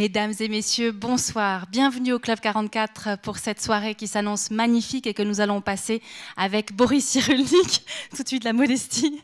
Mesdames et messieurs, bonsoir. Bienvenue au Club 44 pour cette soirée qui s'annonce magnifique et que nous allons passer avec Boris Cyrulnik, tout de suite la modestie,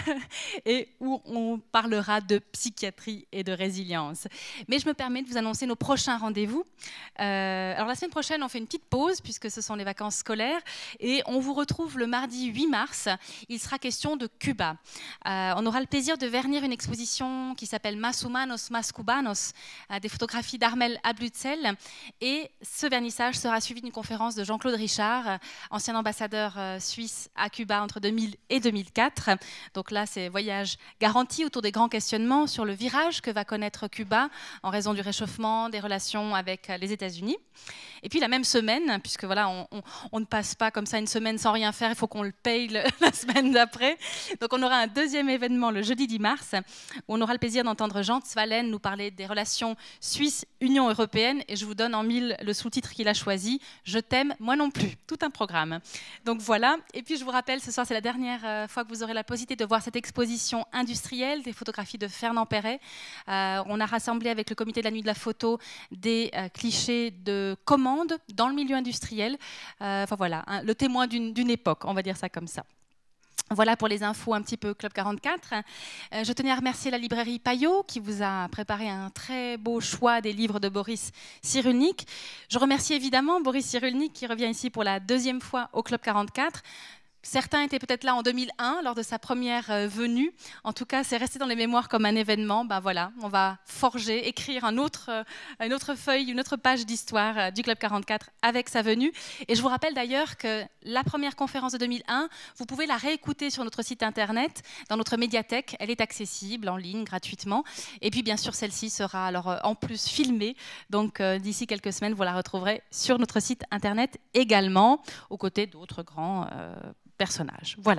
et où on parlera de psychiatrie et de résilience. Mais je me permets de vous annoncer nos prochains rendez-vous. Alors la semaine prochaine, on fait une petite pause puisque ce sont les vacances scolaires et on vous retrouve le mardi 8 mars. Il sera question de Cuba. On aura le plaisir de vernir une exposition qui s'appelle Más Humanos, Más Cubanos, des photographies d'Armel Ablutzel. Et ce vernissage sera suivi d'une conférence de Jean-Claude Richard, ancien ambassadeur suisse à Cuba entre 2000 et 2004. Donc là, c'est voyage garanti autour des grands questionnements sur le virage que va connaître Cuba en raison du réchauffement des relations avec les États-Unis. Et puis la même semaine, puisque voilà, on ne passe pas comme ça une semaine sans rien faire, il faut qu'on le paye la semaine d'après. Donc on aura un deuxième événement le jeudi 10 mars, où on aura le plaisir d'entendre Jean Zwalen nous parler des relations Suisse-Union européenne. Et je vous donne en mille le sous-titre qu'il a choisi, « Je t'aime, moi non plus », tout un programme. Donc voilà, et puis je vous rappelle, ce soir c'est la dernière fois que vous aurez la possibilité de voir cette exposition industrielle des photographies de Fernand Perret. On a rassemblé avec le comité de la nuit de la photo des clichés de commandes dans le milieu industriel. Enfin voilà, hein, le témoin d'une époque, on va dire ça comme ça. Voilà pour les infos un petit peu Club 44. Je tenais à remercier la librairie Payot qui vous a préparé un très beau choix des livres de Boris Cyrulnik. Je remercie évidemment Boris Cyrulnik qui revient ici pour la deuxième fois au Club 44. Certains étaient peut-être là en 2001, lors de sa première venue. En tout cas, c'est resté dans les mémoires comme un événement. Ben voilà, on va forger, écrire une autre feuille, une autre page d'histoire du Club 44 avec sa venue. Et je vous rappelle d'ailleurs que la première conférence de 2001, vous pouvez la réécouter sur notre site internet, dans notre médiathèque. Elle est accessible en ligne gratuitement. Et puis, bien sûr, celle-ci sera alors en plus filmée. Donc, d'ici quelques semaines, vous la retrouverez sur notre site internet également, aux côtés d'autres grands personnage. Voilà.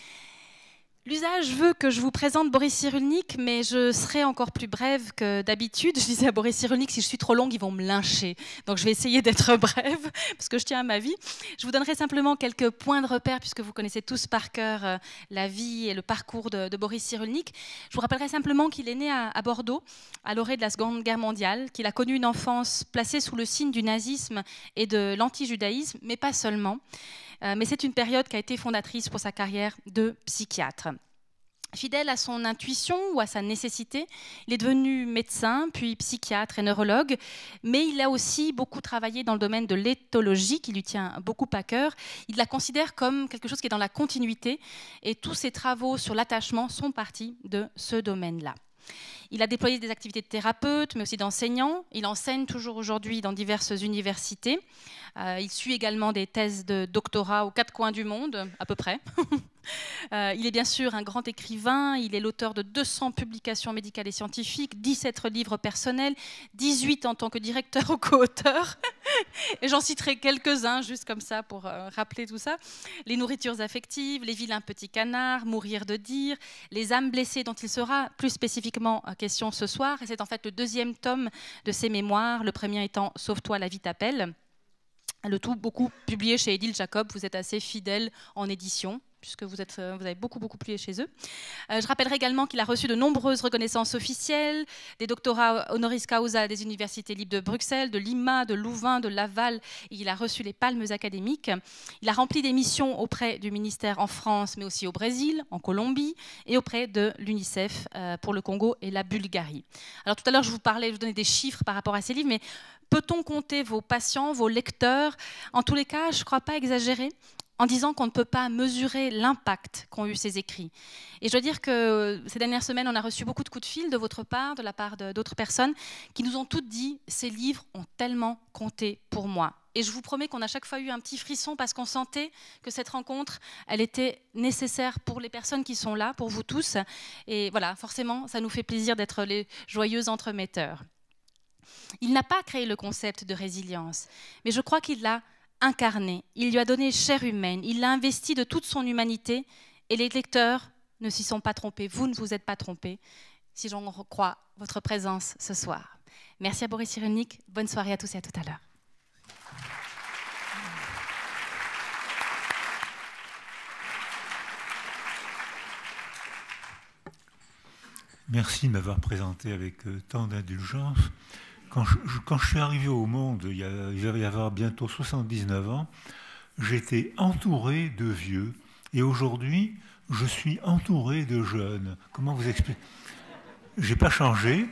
L'usage veut que je vous présente Boris Cyrulnik, mais je serai encore plus brève que d'habitude. Je disais à Boris Cyrulnik, si je suis trop longue, ils vont me lyncher. Donc je vais essayer d'être brève, parce que je tiens à ma vie. Je vous donnerai simplement quelques points de repère, puisque vous connaissez tous par cœur la vie et le parcours de Boris Cyrulnik. Je vous rappellerai simplement qu'il est né à Bordeaux, à l'orée de la Seconde Guerre mondiale, qu'il a connu une enfance placée sous le signe du nazisme et de l'anti-judaïsme, mais pas seulement. Mais c'est une période qui a été fondatrice pour sa carrière de psychiatre. Fidèle à son intuition ou à sa nécessité, il est devenu médecin, puis psychiatre et neurologue, mais il a aussi beaucoup travaillé dans le domaine de l'éthologie, qui lui tient beaucoup à cœur. Il la considère comme quelque chose qui est dans la continuité, et tous ses travaux sur l'attachement sont partis de ce domaine-là. Il a déployé des activités de thérapeute, mais aussi d'enseignant. Il enseigne toujours aujourd'hui dans diverses universités. Il suit également des thèses de doctorat aux quatre coins du monde, à peu près. Il est bien sûr un grand écrivain. Il est l'auteur de 200 publications médicales et scientifiques, 17 livres personnels, 18 en tant que directeur ou co-auteur. Et j'en citerai quelques-uns, juste comme ça, pour rappeler tout ça. Les nourritures affectives, les vilains petits canards, mourir de dire, les âmes blessées dont il sera plus spécifiquement question ce soir. Et c'est en fait le deuxième tome de ses mémoires, le premier étant « Sauve-toi, la vie t'appelle ». Le tout beaucoup publié chez Édile Jacob. Vous êtes assez fidèle en édition, puisque vous avez beaucoup publié chez eux. Je rappellerai également qu'il a reçu de nombreuses reconnaissances officielles, des doctorats honoris causa des universités libres de Bruxelles, de Lima, de Louvain, de Laval, et il a reçu les palmes académiques. Il a rempli des missions auprès du ministère en France, mais aussi au Brésil, en Colombie, et auprès de l'UNICEF pour le Congo et la Bulgarie. Alors tout à l'heure, je vous donnais des chiffres par rapport à ces livres, mais peut-on compter vos patients, vos lecteurs? En tous les cas, je ne crois pas exagérer en disant qu'on ne peut pas mesurer l'impact qu'ont eu ces écrits. Et je dois dire que ces dernières semaines, on a reçu beaucoup de coups de fil de votre part, de la part d'autres personnes, qui nous ont toutes dit « ces livres ont tellement compté pour moi ». Et je vous promets qu'on a chaque fois eu un petit frisson parce qu'on sentait que cette rencontre, elle était nécessaire pour les personnes qui sont là, pour vous tous. Et voilà, forcément, ça nous fait plaisir d'être les joyeux entremetteurs. Il n'a pas créé le concept de résilience, mais je crois qu'il l'a incarné. Il lui a donné chair humaine, il l'a investi de toute son humanité et les lecteurs ne s'y sont pas trompés. Vous ne vous êtes pas trompés, si j'en crois votre présence ce soir. Merci à Boris Cyrulnik, bonne soirée à tous et à tout à l'heure. Merci de m'avoir présenté avec tant d'indulgence. Quand je suis arrivé au monde, il va y avoir bientôt 79 ans, j'étais entouré de vieux. Et aujourd'hui, je suis entouré de jeunes. Comment vous expliquer? J'ai pas changé,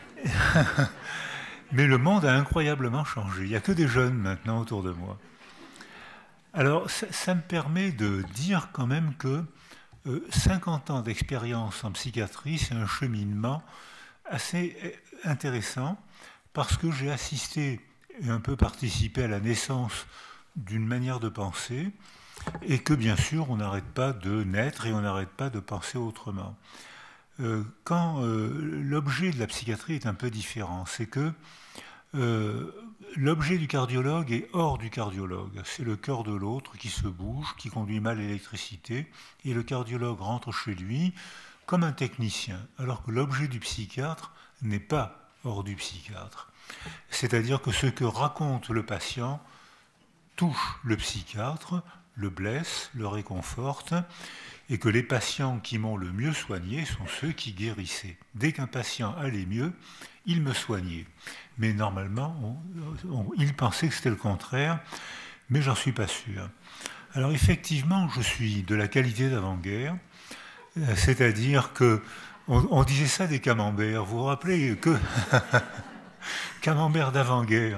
mais le monde a incroyablement changé. Il n'y a que des jeunes maintenant autour de moi. Alors, ça me permet de dire quand même que 50 ans d'expérience en psychiatrie, c'est un cheminement assez intéressant parce que j'ai assisté et un peu participé à la naissance d'une manière de penser et que bien sûr on n'arrête pas de naître et on n'arrête pas de penser autrement. Quand l'objet de la psychiatrie est un peu différent, c'est que l'objet du cardiologue est hors du cardiologue. C'est le cœur de l'autre qui se bouge, qui conduit mal l'électricité, et le cardiologue rentre chez lui comme un technicien, alors que l'objet du psychiatre n'est pas hors du psychiatre. C'est-à-dire que ce que raconte le patient touche le psychiatre, le blesse, le réconforte, et que les patients qui m'ont le mieux soigné sont ceux qui guérissaient. Dès qu'un patient allait mieux, il me soignait. Mais normalement, il pensait que c'était le contraire, mais j'en suis pas sûr. Alors effectivement, je suis de la qualité d'avant-guerre, c'est-à-dire que on disait ça des camemberts. Vous vous rappelez que camembert d'avant-guerre,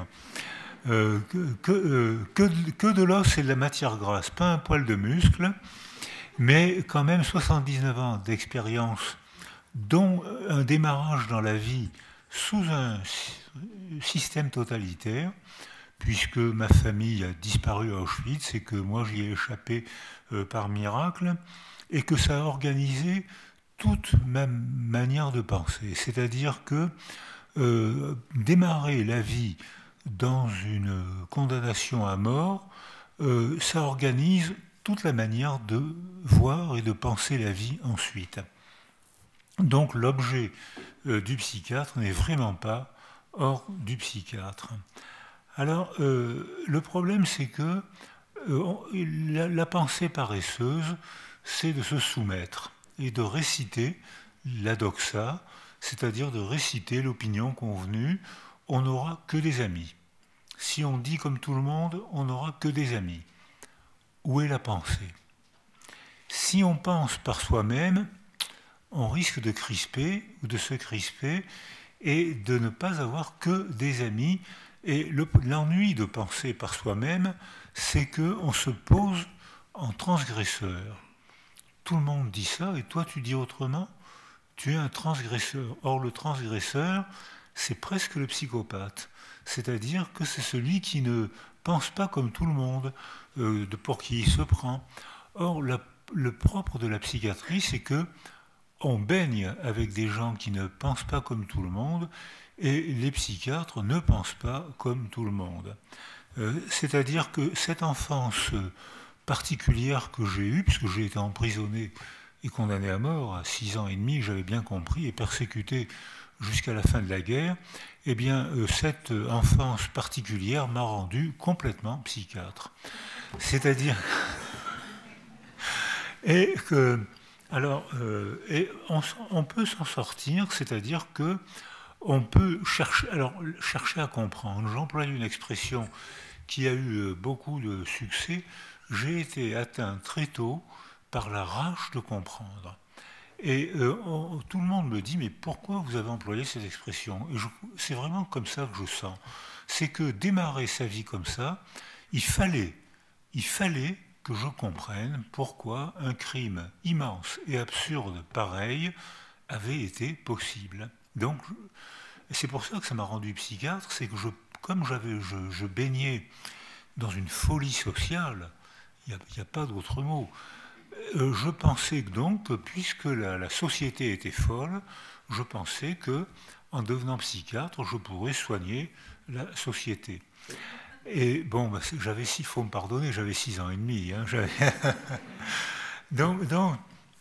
que de l'os et de la matière grasse, pas un poil de muscle, mais quand même 79 ans d'expérience, dont un démarrage dans la vie sous un système totalitaire, puisque ma famille a disparu à Auschwitz et que moi j'y ai échappé par miracle, et que ça a organisé toute ma manière de penser. C'est-à-dire que démarrer la vie dans une condamnation à mort, ça organise toute la manière de voir et de penser la vie ensuite. Donc l'objet du psychiatre n'est vraiment pas hors du psychiatre. Alors le problème c'est que la pensée paresseuse, c'est de se soumettre et de réciter la doxa, c'est-à-dire de réciter l'opinion convenue, on n'aura que des amis. Si on dit comme tout le monde, on n'aura que des amis. Où est la pensée? Si on pense par soi-même, on risque de crisper ou de se crisper et de ne pas avoir que des amis. Et l'ennui de penser par soi-même, c'est qu'on se pose en transgresseur. Tout le monde dit ça et toi tu dis autrement, tu es un transgresseur. Or le transgresseur, c'est presque le psychopathe. C'est-à-dire que c'est celui qui ne pense pas comme tout le monde, pour qui il se prend. Or le propre de la psychiatrie, c'est que on baigne avec des gens qui ne pensent pas comme tout le monde, et les psychiatres ne pensent pas comme tout le monde. C'est-à-dire que cette enfance particulière que j'ai eue, puisque j'ai été emprisonné et condamné à mort à 6 ans et demi, j'avais bien compris, et persécuté jusqu'à la fin de la guerre, eh bien, cette enfance particulière m'a rendu complètement psychiatre. C'est-à-dire... et que... Alors, on peut s'en sortir, c'est-à-dire que on peut chercher à comprendre. J'emploie une expression qui a eu beaucoup de succès. J'ai été atteint très tôt par la rage de comprendre. Et tout le monde me dit, mais pourquoi vous avez employé cette expression? Et c'est vraiment comme ça que je sens. C'est que démarrer sa vie comme ça, il fallait que je comprenne pourquoi un crime immense et absurde pareil avait été possible. Donc, c'est pour ça que ça m'a rendu psychiatre, c'est que comme je baignais dans une folie sociale, il n'y a pas d'autre mot, je pensais donc que puisque la société était folle, je pensais que en devenant psychiatre, je pourrais soigner la société. Et bon, faut me pardonner, j'avais 6 ans et demi. Hein, donc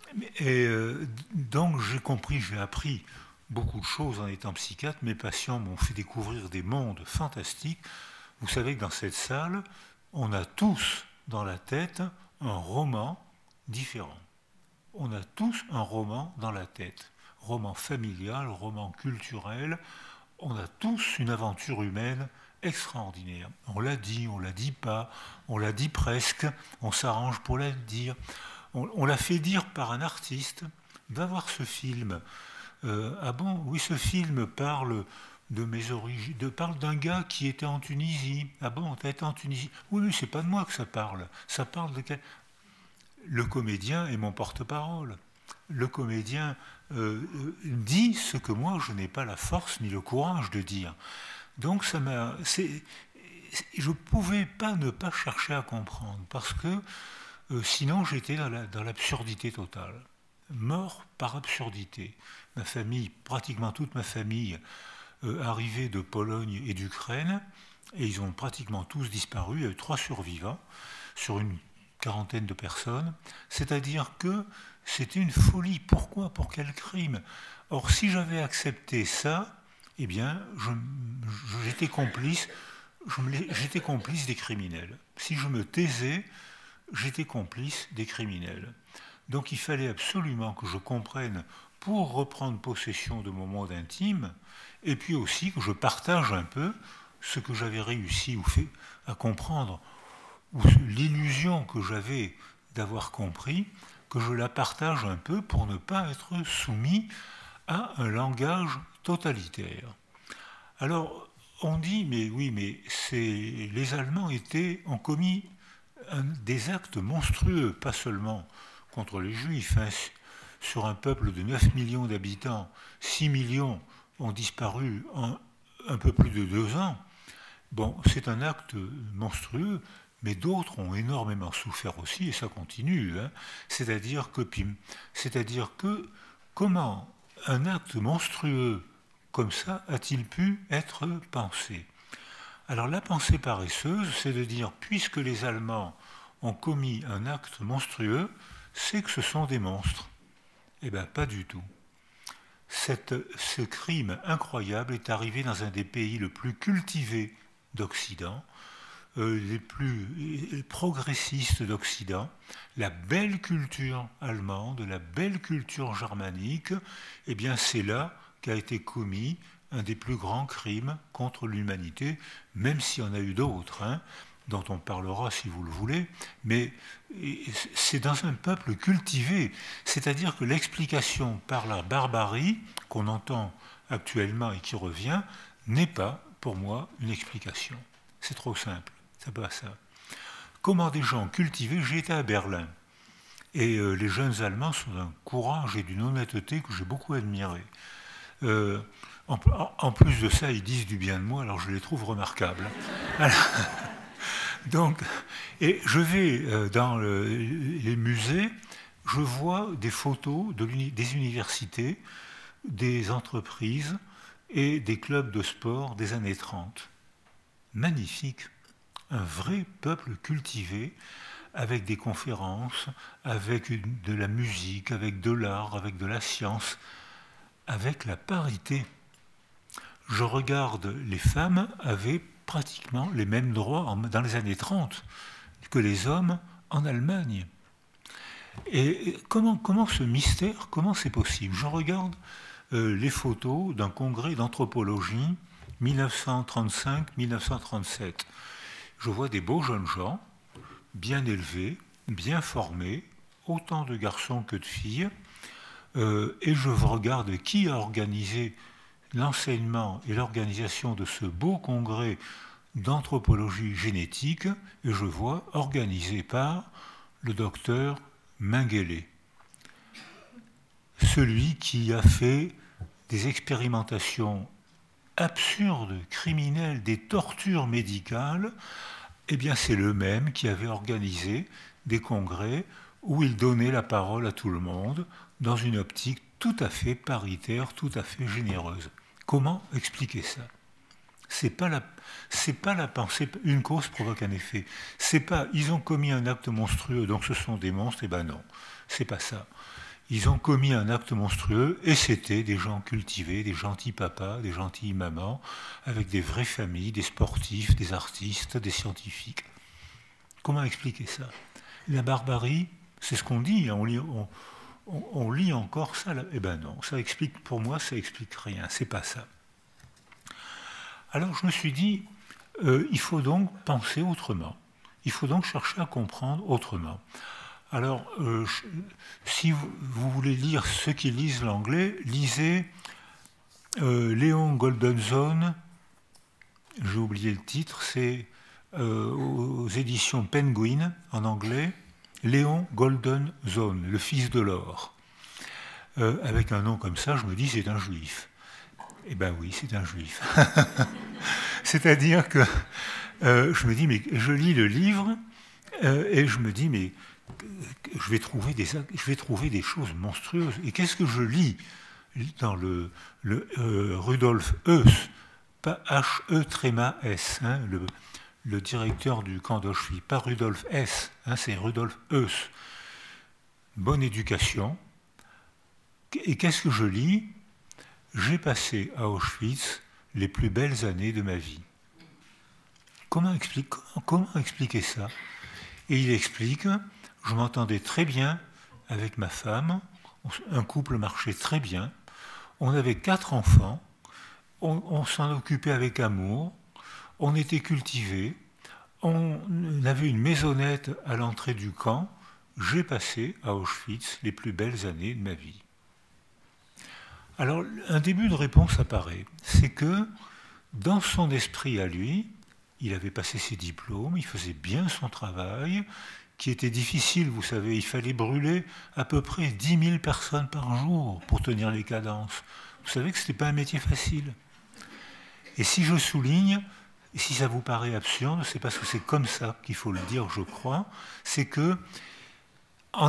j'ai compris, j'ai appris beaucoup de choses en étant psychiatre. Mes patients m'ont fait découvrir des mondes fantastiques. Vous savez que dans cette salle, on a tous dans la tête un roman différent. On a tous un roman dans la tête. Roman familial, roman culturel. On a tous une aventure humaine extraordinaire. On l'a dit pas, on l'a dit presque, on s'arrange pour la dire. On l'a fait dire par un artiste. Va voir ce film. Ah bon, oui, ce film parle de mes origines, parle d'un gars qui était en Tunisie. Ah bon, t'as été en Tunisie? Oui, mais c'est pas de moi que ça parle. Ça parle de quel... Le comédien est mon porte-parole. Le comédien dit ce que moi je n'ai pas la force ni le courage de dire. Donc ça m'a, je ne pouvais pas ne pas chercher à comprendre parce que sinon j'étais dans l'absurdité totale. Mort par absurdité. Ma famille, pratiquement toute ma famille, arrivait de Pologne et d'Ukraine et ils ont pratiquement tous disparu. Il y a eu 3 survivants sur une quarantaine de personnes. C'est-à-dire que c'était une folie. Pourquoi? Pour quel crime? Or, si j'avais accepté ça, eh bien, j'étais complice des criminels. Si je me taisais, j'étais complice des criminels. Donc il fallait absolument que je comprenne pour reprendre possession de mon monde intime, et puis aussi que je partage un peu ce que j'avais réussi ou fait à comprendre, ou l'illusion que j'avais d'avoir compris, que je la partage un peu pour ne pas être soumis à un langage totalitaire. Alors, on dit, mais oui, mais les Allemands ont commis des actes monstrueux, pas seulement contre les Juifs, hein, sur un peuple de 9 millions d'habitants, 6 millions ont disparu en un peu plus de 2 ans. Bon, c'est un acte monstrueux, mais d'autres ont énormément souffert aussi, et ça continue. Hein. C'est-à-dire que comment un acte monstrueux comme ça a-t-il pu être pensé? Alors la pensée paresseuse, c'est de dire, puisque les Allemands ont commis un acte monstrueux, c'est que ce sont des monstres. Eh bien, pas du tout. Ce crime incroyable est arrivé dans un des pays le plus cultivés d'Occident, les plus progressistes d'Occident, la belle culture allemande, la belle culture germanique, eh bien c'est là qu'a été commis un des plus grands crimes contre l'humanité, même s'il y en a eu d'autres, hein, dont on parlera si vous le voulez, mais c'est dans un peuple cultivé, c'est-à-dire que l'explication par la barbarie qu'on entend actuellement et qui revient n'est pas, pour moi, une explication. C'est trop simple, c'est pas ça. Comment des gens cultivés, j'ai été à Berlin, et les jeunes Allemands sont d'un courage et d'une honnêteté que j'ai beaucoup admiré. En plus de ça, ils disent du bien de moi, alors je les trouve remarquables. Donc, et je vais dans les musées, je vois des photos des universités, des entreprises et des clubs de sport des années 30. Magnifique, un vrai peuple cultivé, avec des conférences, avec de la musique, avec de l'art, avec de la science, avec la parité. Je regarde, les femmes avaient pratiquement les mêmes droits dans les années 30 que les hommes en Allemagne. Et comment ce mystère, comment c'est possible? Je regarde les photos d'un congrès d'anthropologie 1935-1937. Je vois des beaux jeunes gens, bien élevés, bien formés, autant de garçons que de filles, et je regarde qui a organisé l'enseignement et l'organisation de ce beau congrès d'anthropologie génétique, et je vois organisé par le docteur Mengele, celui qui a fait des expérimentations absurdes, criminelles, des tortures médicales. Eh bien, c'est le même qui avait organisé des congrès où il donnait la parole à tout le monde dans une optique tout à fait paritaire, tout à fait généreuse. Comment expliquer ça? C'est pas la pensée, une cause provoque un effet. C'est pas, ils ont commis un acte monstrueux, donc ce sont des monstres, et ben non, c'est pas ça. Ils ont commis un acte monstrueux, et c'était des gens cultivés, des gentils papas, des gentilles mamans, avec des vraies familles, des sportifs, des artistes, des scientifiques. Comment expliquer ça? La barbarie, c'est ce qu'on dit, on lit encore ça, là. Eh ben non, ça explique, pour moi, ça explique rien, c'est pas ça. Alors je me suis dit, il faut donc penser autrement. Il faut donc chercher à comprendre autrement. Alors, si vous voulez lire ceux qui lisent l'anglais, lisez Léon Goldenzone, j'ai oublié le titre, c'est aux éditions Penguin en anglais, Léon Goldenzone, le fils de l'or. Avec un nom comme ça, je me dis c'est un juif. Eh bien oui, c'est un juif. C'est-à-dire que je me dis, mais je lis le livre et je me dis, mais je vais trouver des choses monstrueuses. Et qu'est-ce que je lis dans le Rudolf Höss, pas H-E-S, hein, le directeur du camp d'Auschwitz, pas Rudolf Hess, hein, c'est Rudolf Höss. Bonne éducation. Et qu'est-ce que je lis? J'ai passé à Auschwitz les plus belles années de ma vie. Comment expliquer ça? Et il explique, je m'entendais très bien avec ma femme, un couple marchait très bien, on avait 4 enfants, on s'en occupait avec amour, on était cultivés, on avait une maisonnette à l'entrée du camp, j'ai passé à Auschwitz les plus belles années de ma vie. Alors, un début de réponse apparaît, c'est que dans son esprit à lui, il avait passé ses diplômes, il faisait bien son travail, qui était difficile, vous savez, il fallait brûler à peu près 10 000 personnes par jour pour tenir les cadences. Vous savez que ce n'était pas un métier facile. Et si je souligne, et si ça vous paraît absurde, c'est parce que c'est comme ça qu'il faut le dire, je crois, c'est que en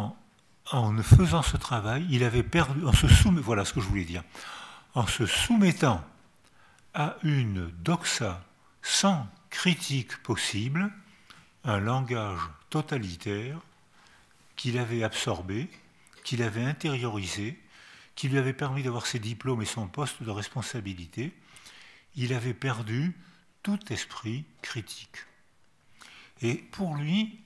faisant ce travail, il avait perdu, voilà ce que je voulais dire, en se soumettant à une doxa sans critique possible, un langage totalitaire qu'il avait absorbé, qu'il avait intériorisé, qui lui avait permis d'avoir ses diplômes et son poste de responsabilité, il avait perdu tout esprit critique. Et pour lui,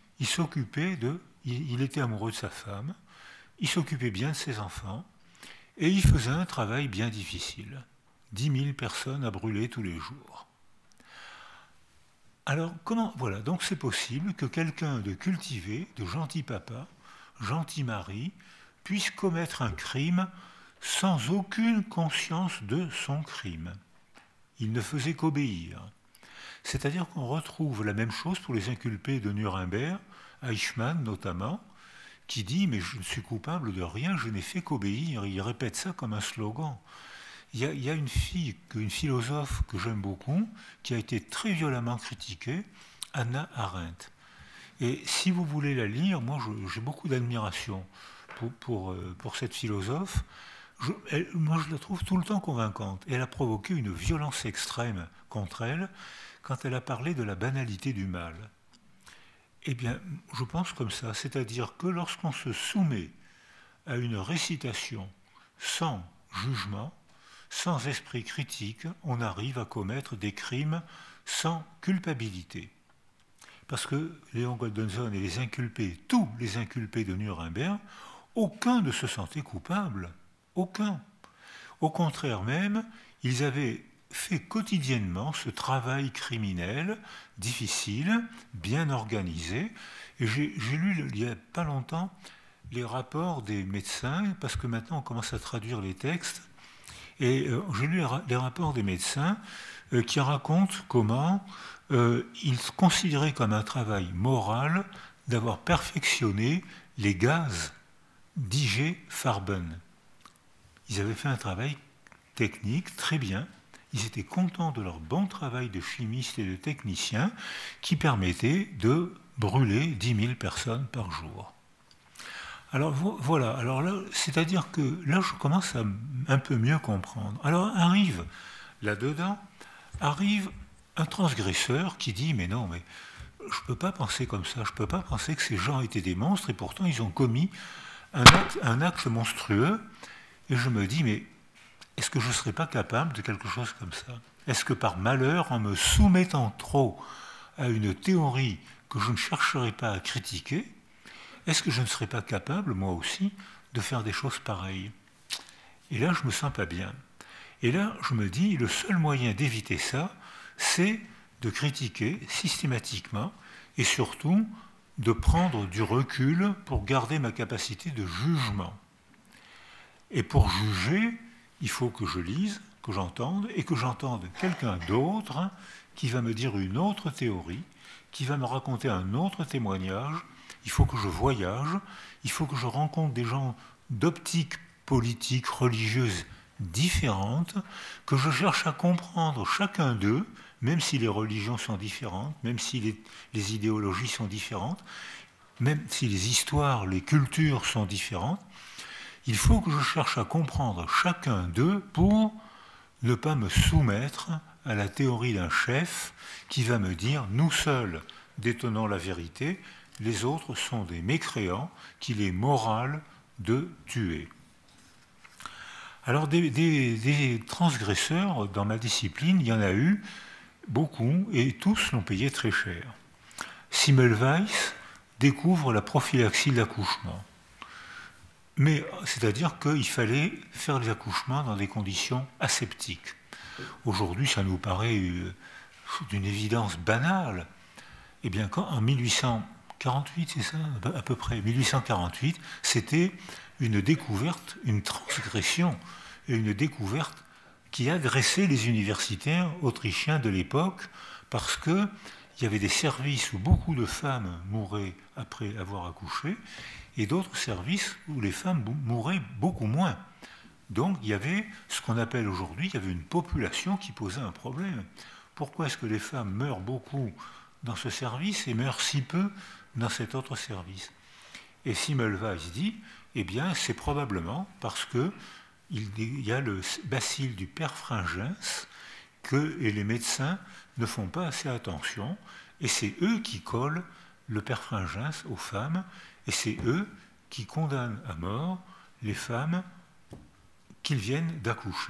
il était amoureux de sa femme, il s'occupait bien de ses enfants, et il faisait un travail bien difficile. 10 000 personnes à brûler tous les jours. Alors, voilà, donc c'est possible que quelqu'un de cultivé, de gentil papa, gentil mari, puisse commettre un crime sans aucune conscience de son crime. Il ne faisait qu'obéir. C'est-à-dire qu'on retrouve la même chose pour les inculpés de Nuremberg, Eichmann notamment, qui dit « mais je ne suis coupable de rien, je n'ai fait qu'obéir ». Il répète ça comme un slogan. Il y a une philosophe que j'aime beaucoup, qui a été très violemment critiquée, Hannah Arendt. Et si vous voulez la lire, moi j'ai beaucoup d'admiration pour cette philosophe. Moi je la trouve tout le temps convaincante. Et elle a provoqué une violence extrême contre elle quand elle a parlé de la banalité du mal. Eh bien, je pense comme ça, c'est-à-dire que lorsqu'on se soumet à une récitation sans jugement, sans esprit critique, on arrive à commettre des crimes sans culpabilité. Parce que Léon Goldenzone et les inculpés, tous les inculpés de Nuremberg, aucun ne se sentait coupable. Aucun. Au contraire même, ils avaient fait quotidiennement ce travail criminel, difficile, bien organisé. Et j'ai lu il n'y a pas longtemps les rapports des médecins, parce que maintenant on commence à traduire les textes. Et j'ai lu les rapports des médecins qui racontent comment ils considéraient comme un travail moral d'avoir perfectionné les gaz d'IG-Farben. Ils avaient fait un travail technique très bien. Ils étaient contents de leur bon travail de chimistes et de techniciens qui permettait de brûler 10 000 personnes par jour. Alors voilà, alors là, c'est-à-dire que là je commence à un peu mieux comprendre. Alors arrive un transgresseur qui dit mais non, mais je ne peux pas penser comme ça, je ne peux pas penser que ces gens étaient des monstres et pourtant ils ont commis un acte monstrueux. Et je me dis mais est-ce que je ne serais pas capable de quelque chose comme ça? Est-ce que par malheur, en me soumettant trop à une théorie que je ne chercherai pas à critiquer, est-ce que je ne serais pas capable, moi aussi, de faire des choses pareilles? Et là, je ne me sens pas bien. Et là, je me dis, le seul moyen d'éviter ça, c'est de critiquer systématiquement et surtout de prendre du recul pour garder ma capacité de jugement. Et pour juger, il faut que je lise, que j'entende, et que j'entende quelqu'un d'autre qui va me dire une autre théorie, qui va me raconter un autre témoignage. Il faut que je voyage, il faut que je rencontre des gens d'optiques politiques, religieuses différentes, que je cherche à comprendre chacun d'eux, même si les religions sont différentes, même si les idéologies sont différentes, même si les histoires, les cultures sont différentes. Il faut que je cherche à comprendre chacun d'eux pour ne pas me soumettre à la théorie d'un chef qui va me dire « nous seuls détenons la vérité, les autres sont des mécréants qu'il est moral de tuer ». Alors des transgresseurs dans ma discipline, il y en a eu beaucoup et tous l'ont payé très cher. Semmelweis découvre la prophylaxie de l'accouchement. Mais c'est-à-dire qu'il fallait faire les accouchements dans des conditions aseptiques. Aujourd'hui, ça nous paraît d'une évidence banale. Eh bien, en 1848, c'est ça, à peu près, 1848, c'était une découverte, une transgression, et une découverte qui agressait les universitaires autrichiens de l'époque, parce qu'il y avait des services où beaucoup de femmes mouraient après avoir accouché, et d'autres services où les femmes mouraient beaucoup moins. Donc il y avait ce qu'on appelle aujourd'hui, il y avait une population qui posait un problème. Pourquoi est-ce que les femmes meurent beaucoup dans ce service et meurent si peu dans cet autre service? Et Semmelweis dit, eh bien c'est probablement parce qu'il y a le bacille du perfringens et les médecins ne font pas assez attention, et c'est eux qui collent le perfringens aux femmes, et c'est eux qui condamnent à mort les femmes qu'ils viennent d'accoucher.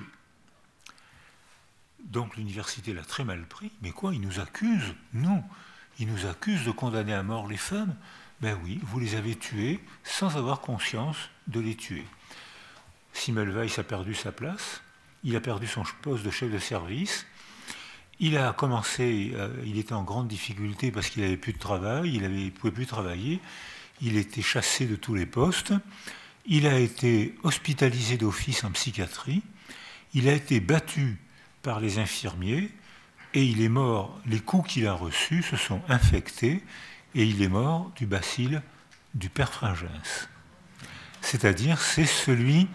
Donc l'université l'a très mal pris, mais quoi, ils nous accusent, nous, ils nous accusent de condamner à mort les femmes. Ben oui, vous les avez tuées sans avoir conscience de les tuer. Semmelweis a perdu sa place, il a perdu son poste de chef de service, il a commencé, il était en grande difficulté parce qu'il n'avait plus de travail, il ne pouvait plus travailler, il était chassé de tous les postes, il a été hospitalisé d'office en psychiatrie, il a été battu par les infirmiers et il est mort, les coups qu'il a reçus se sont infectés et il est mort du bacille du perfringens. C'est-à-dire, c'est celui,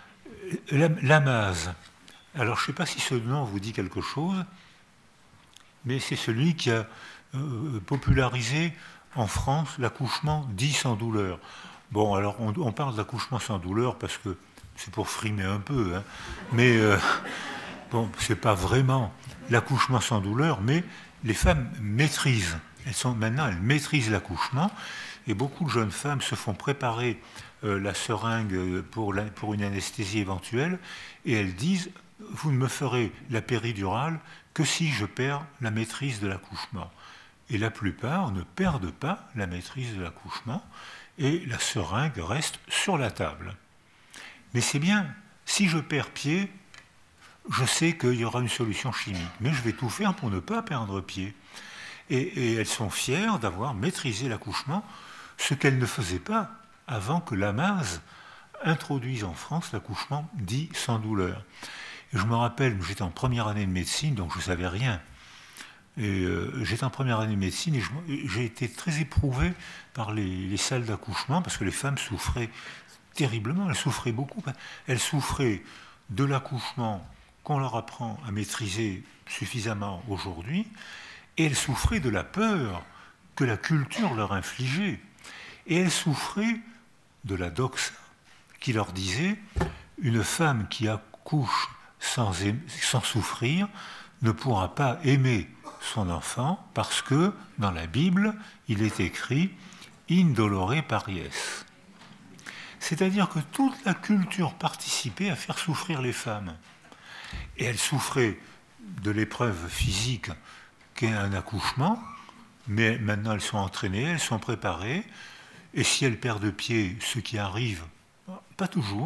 Lamaze. Alors, je ne sais pas si ce nom vous dit quelque chose, mais c'est celui qui a popularisé en France l'accouchement dit sans douleur. Bon, alors on parle d'accouchement sans douleur parce que c'est pour frimer un peu, hein, mais bon, c'est pas vraiment l'accouchement sans douleur, mais les femmes maîtrisent. Maintenant, elles maîtrisent l'accouchement, et beaucoup de jeunes femmes se font préparer la seringue pour une anesthésie éventuelle, et elles disent « vous ne me ferez la péridurale que si je perds la maîtrise de l'accouchement ». Et la plupart ne perdent pas la maîtrise de l'accouchement, et la seringue reste sur la table. Mais c'est bien, si je perds pied, je sais qu'il y aura une solution chimique, mais je vais tout faire pour ne pas perdre pied. Et elles sont fières d'avoir maîtrisé l'accouchement, ce qu'elles ne faisaient pas avant que Lamaze introduise en France l'accouchement dit sans douleur. Et je me rappelle, j'étais en première année de médecine, donc je ne savais rien. Et j'étais en première année de médecine et j'ai été très éprouvé par les salles d'accouchement parce que les femmes souffraient terriblement, elles souffraient beaucoup. Elles souffraient de l'accouchement qu'on leur apprend à maîtriser suffisamment aujourd'hui, et elles souffraient de la peur que la culture leur infligeait. Et elles souffraient de la doxa qui leur disait une femme qui accouche sans souffrir ne pourra pas aimer son enfant parce que dans la Bible, il est écrit « indolore paries ». C'est-à-dire que toute la culture participait à faire souffrir les femmes. Et elles souffraient de l'épreuve physique qu'est un accouchement, mais maintenant elles sont entraînées, elles sont préparées, et si elles perdent pied, ce qui arrive, pas toujours,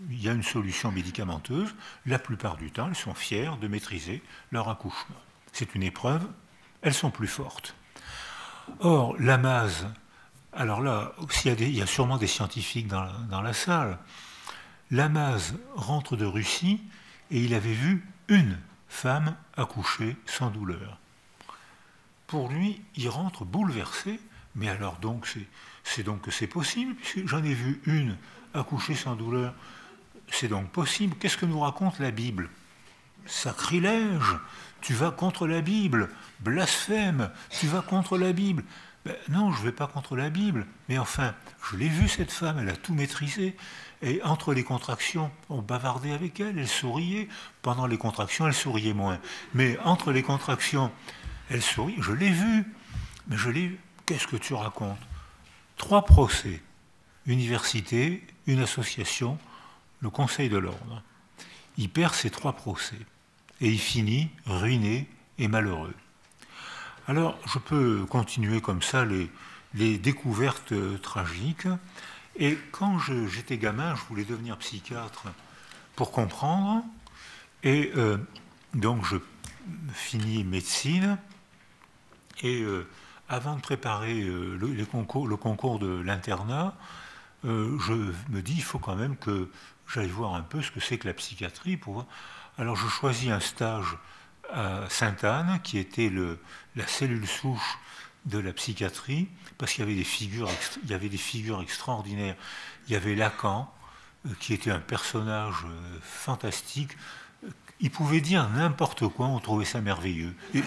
il y a une solution médicamenteuse. La plupart du temps, elles sont fières de maîtriser leur accouchement. C'est une épreuve, elles sont plus fortes. Or, Lamaze, alors là, il y a sûrement des scientifiques dans la salle, Lamaze rentre de Russie et il avait vu une femme accoucher sans douleur. Pour lui, il rentre bouleversé, mais alors donc c'est donc que c'est possible, puisque j'en ai vu une accoucher sans douleur, c'est donc possible. Qu'est-ce que nous raconte la Bible? Sacrilège, tu vas contre la Bible, blasphème, tu vas contre la Bible. Ben non, je ne vais pas contre la Bible, mais enfin, je l'ai vue cette femme, elle a tout maîtrisé, et entre les contractions, on bavardait avec elle, elle souriait, pendant les contractions, elle souriait moins, mais entre les contractions, elle sourit, je l'ai vue, mais je l'ai vue, qu'est-ce que tu racontes? 3 procès, université, une association, le Conseil de l'ordre. Il perd ces 3 procès, et il finit ruiné et malheureux. Alors, je peux continuer comme ça les découvertes tragiques. Et quand j'étais gamin, je voulais devenir psychiatre pour comprendre. Et donc, je finis médecine. Et avant de préparer le concours de l'internat, je me dis, il faut quand même que j'aille voir un peu ce que c'est que la psychiatrie. Alors, je choisis un stage à Sainte-Anne, qui était la cellule souche de la psychiatrie, parce qu'il y avait des figures extraordinaires. Il y avait Lacan, qui était un personnage fantastique. Il pouvait dire n'importe quoi, on trouvait ça merveilleux. Et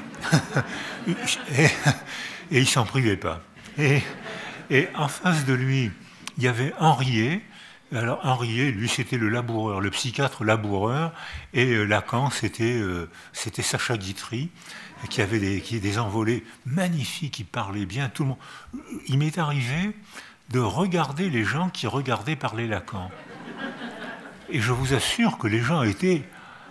il s'en privait pas. Et en face de lui, il y avait Henriet. Alors Henriet, lui, c'était le laboureur, le psychiatre laboureur, et Lacan, c'était Sacha Guitry, qui avait des envolées magnifiques, il parlait bien, tout le monde. Il m'est arrivé de regarder les gens qui regardaient parler Lacan. Et je vous assure que les gens étaient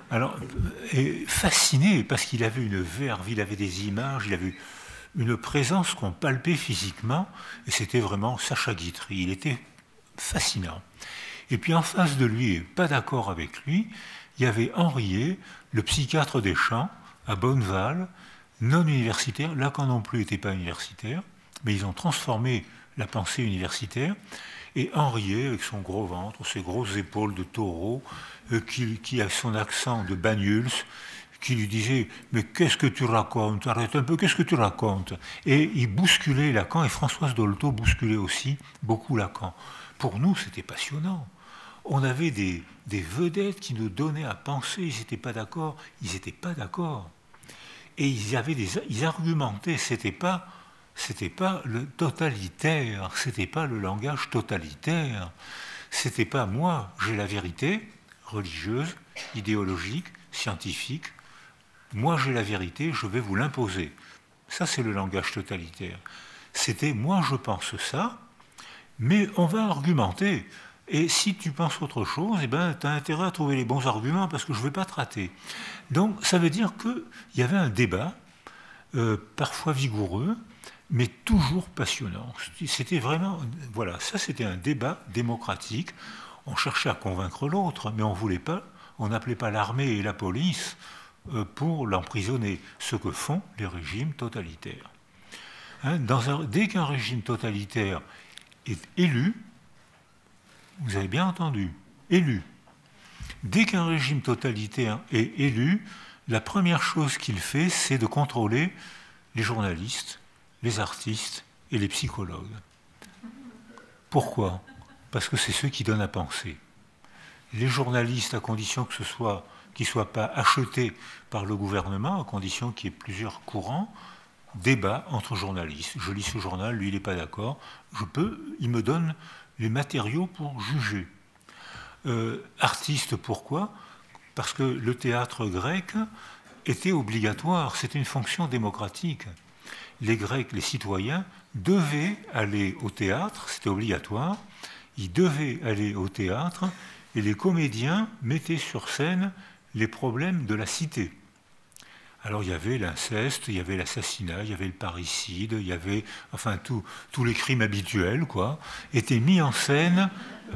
fascinés, parce qu'il avait une verve, il avait des images, il avait une présence qu'on palpait physiquement, et c'était vraiment Sacha Guitry, il était fascinant. Et puis en face de lui, et pas d'accord avec lui, il y avait Henriet, le psychiatre des Champs, à Bonneval, non universitaire. Lacan non plus n'était pas universitaire, mais ils ont transformé la pensée universitaire. Et Henriet, avec son gros ventre, ses grosses épaules de taureau, qui a son accent de Banyuls, qui lui disait « Mais qu'est-ce que tu racontes? Arrête un peu, qu'est-ce que tu racontes ?» Et il bousculait Lacan, et Françoise Dolto bousculait aussi beaucoup Lacan. Pour nous, c'était passionnant. On avait des vedettes qui nous donnaient à penser, ils n'étaient pas d'accord, ils n'étaient pas d'accord. Et ils argumentaient, c'était pas le totalitaire, c'était pas le langage totalitaire, c'était pas moi, j'ai la vérité religieuse, idéologique, scientifique, moi j'ai la vérité, je vais vous l'imposer. Ça c'est le langage totalitaire. C'était moi je pense ça, mais on va argumenter. Et si tu penses autre chose, eh ben, tu as intérêt à trouver les bons arguments parce que je ne vais pas te rater. Donc ça veut dire qu'il y avait un débat, parfois vigoureux, mais toujours passionnant. C'était vraiment, voilà, ça c'était un débat démocratique. On cherchait à convaincre l'autre, mais on n'appelait pas l'armée et la police pour l'emprisonner, ce que font les régimes totalitaires. Hein, dès qu'un régime totalitaire est élu, vous avez bien entendu, élu. Dès qu'un régime totalitaire est élu, la première chose qu'il fait, c'est de contrôler les journalistes, les artistes et les psychologues. Pourquoi? Parce que c'est ceux qui donnent à penser. Les journalistes, à condition que qu'ils ne soient pas achetés par le gouvernement, à condition qu'il y ait plusieurs courants, débat entre journalistes. Je lis ce journal, lui il n'est pas d'accord, il me donne les matériaux pour juger. Artiste, pourquoi? Parce que le théâtre grec était obligatoire, c'était une fonction démocratique. Les Grecs, les citoyens, devaient aller au théâtre, c'était obligatoire, ils devaient aller au théâtre, et les comédiens mettaient sur scène les problèmes de la cité. Alors il y avait l'inceste, il y avait l'assassinat, il y avait le parricide, il y avait, enfin tous les crimes habituels, quoi, étaient mis en scène,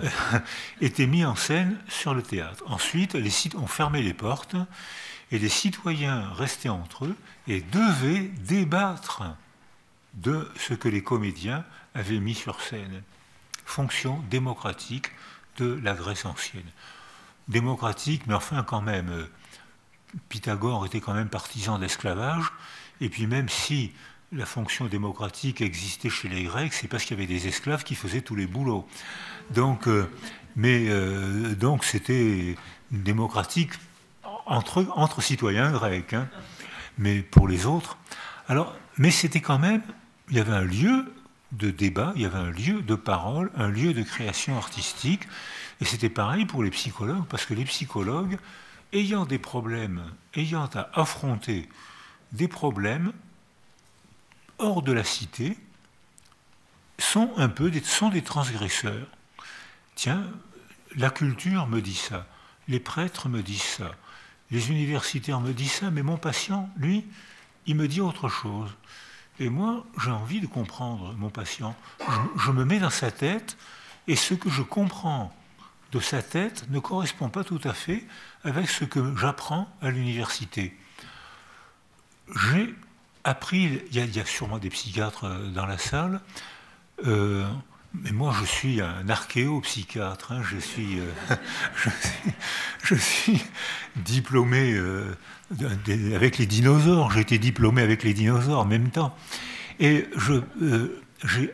sur le théâtre. Ensuite, on fermait les portes et les citoyens restaient entre eux et devaient débattre de ce que les comédiens avaient mis sur scène. Fonction démocratique de la Grèce ancienne. Démocratique, mais enfin quand même, Pythagore était quand même partisan d'esclavage, et puis même si la fonction démocratique existait chez les Grecs, c'est parce qu'il y avait des esclaves qui faisaient tous les boulots. Donc, donc c'était démocratique entre citoyens grecs, hein. Mais pour les autres. Alors, mais c'était quand même, il y avait un lieu de débat, il y avait un lieu de parole, un lieu de création artistique, et c'était pareil pour les psychologues, parce que les psychologues, ayant des problèmes, ayant à affronter des problèmes hors de la cité, sont des transgresseurs. Tiens, la culture me dit ça, les prêtres me disent ça, les universitaires me disent ça, mais mon patient, lui, il me dit autre chose. Et moi, j'ai envie de comprendre mon patient. Je me mets dans sa tête, et ce que je comprends de sa tête ne correspond pas tout à fait avec ce que j'apprends à l'université. J'ai appris, il y a sûrement des psychiatres dans la salle, mais moi je suis un archéopsychiatre, hein, je suis diplômé avec les dinosaures, j'ai été diplômé avec les dinosaures en même temps. Et j'ai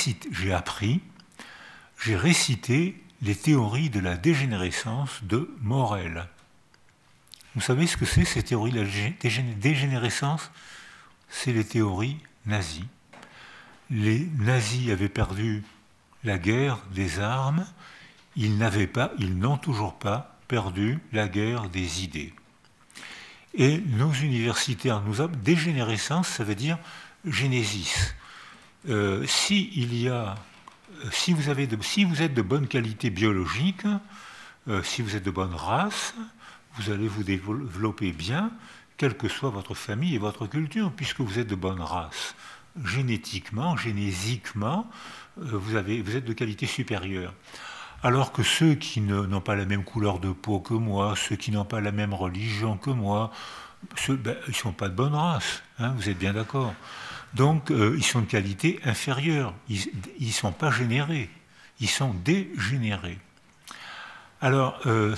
récité les théories de la dégénérescence de Morel. Vous savez ce que c'est, ces théories de la dégénérescence? C'est les théories nazies. Les nazis avaient perdu la guerre des armes, ils n'ont toujours pas perdu la guerre des idées. Et nos universitaires dégénérescence, ça veut dire génésis. Si vous êtes de bonne qualité biologique, si vous êtes de bonne race, vous allez vous développer bien, quelle que soit votre famille et votre culture, puisque vous êtes de bonne race. Génétiquement, génésiquement, vous êtes de qualité supérieure. Alors que ceux qui n'ont pas la même couleur de peau que moi, ceux qui n'ont pas la même religion que moi, ils ne sont pas de bonne race, hein, vous êtes bien d'accord. Donc ils sont de qualité inférieure, ils ne sont pas générés, ils sont dégénérés. Alors,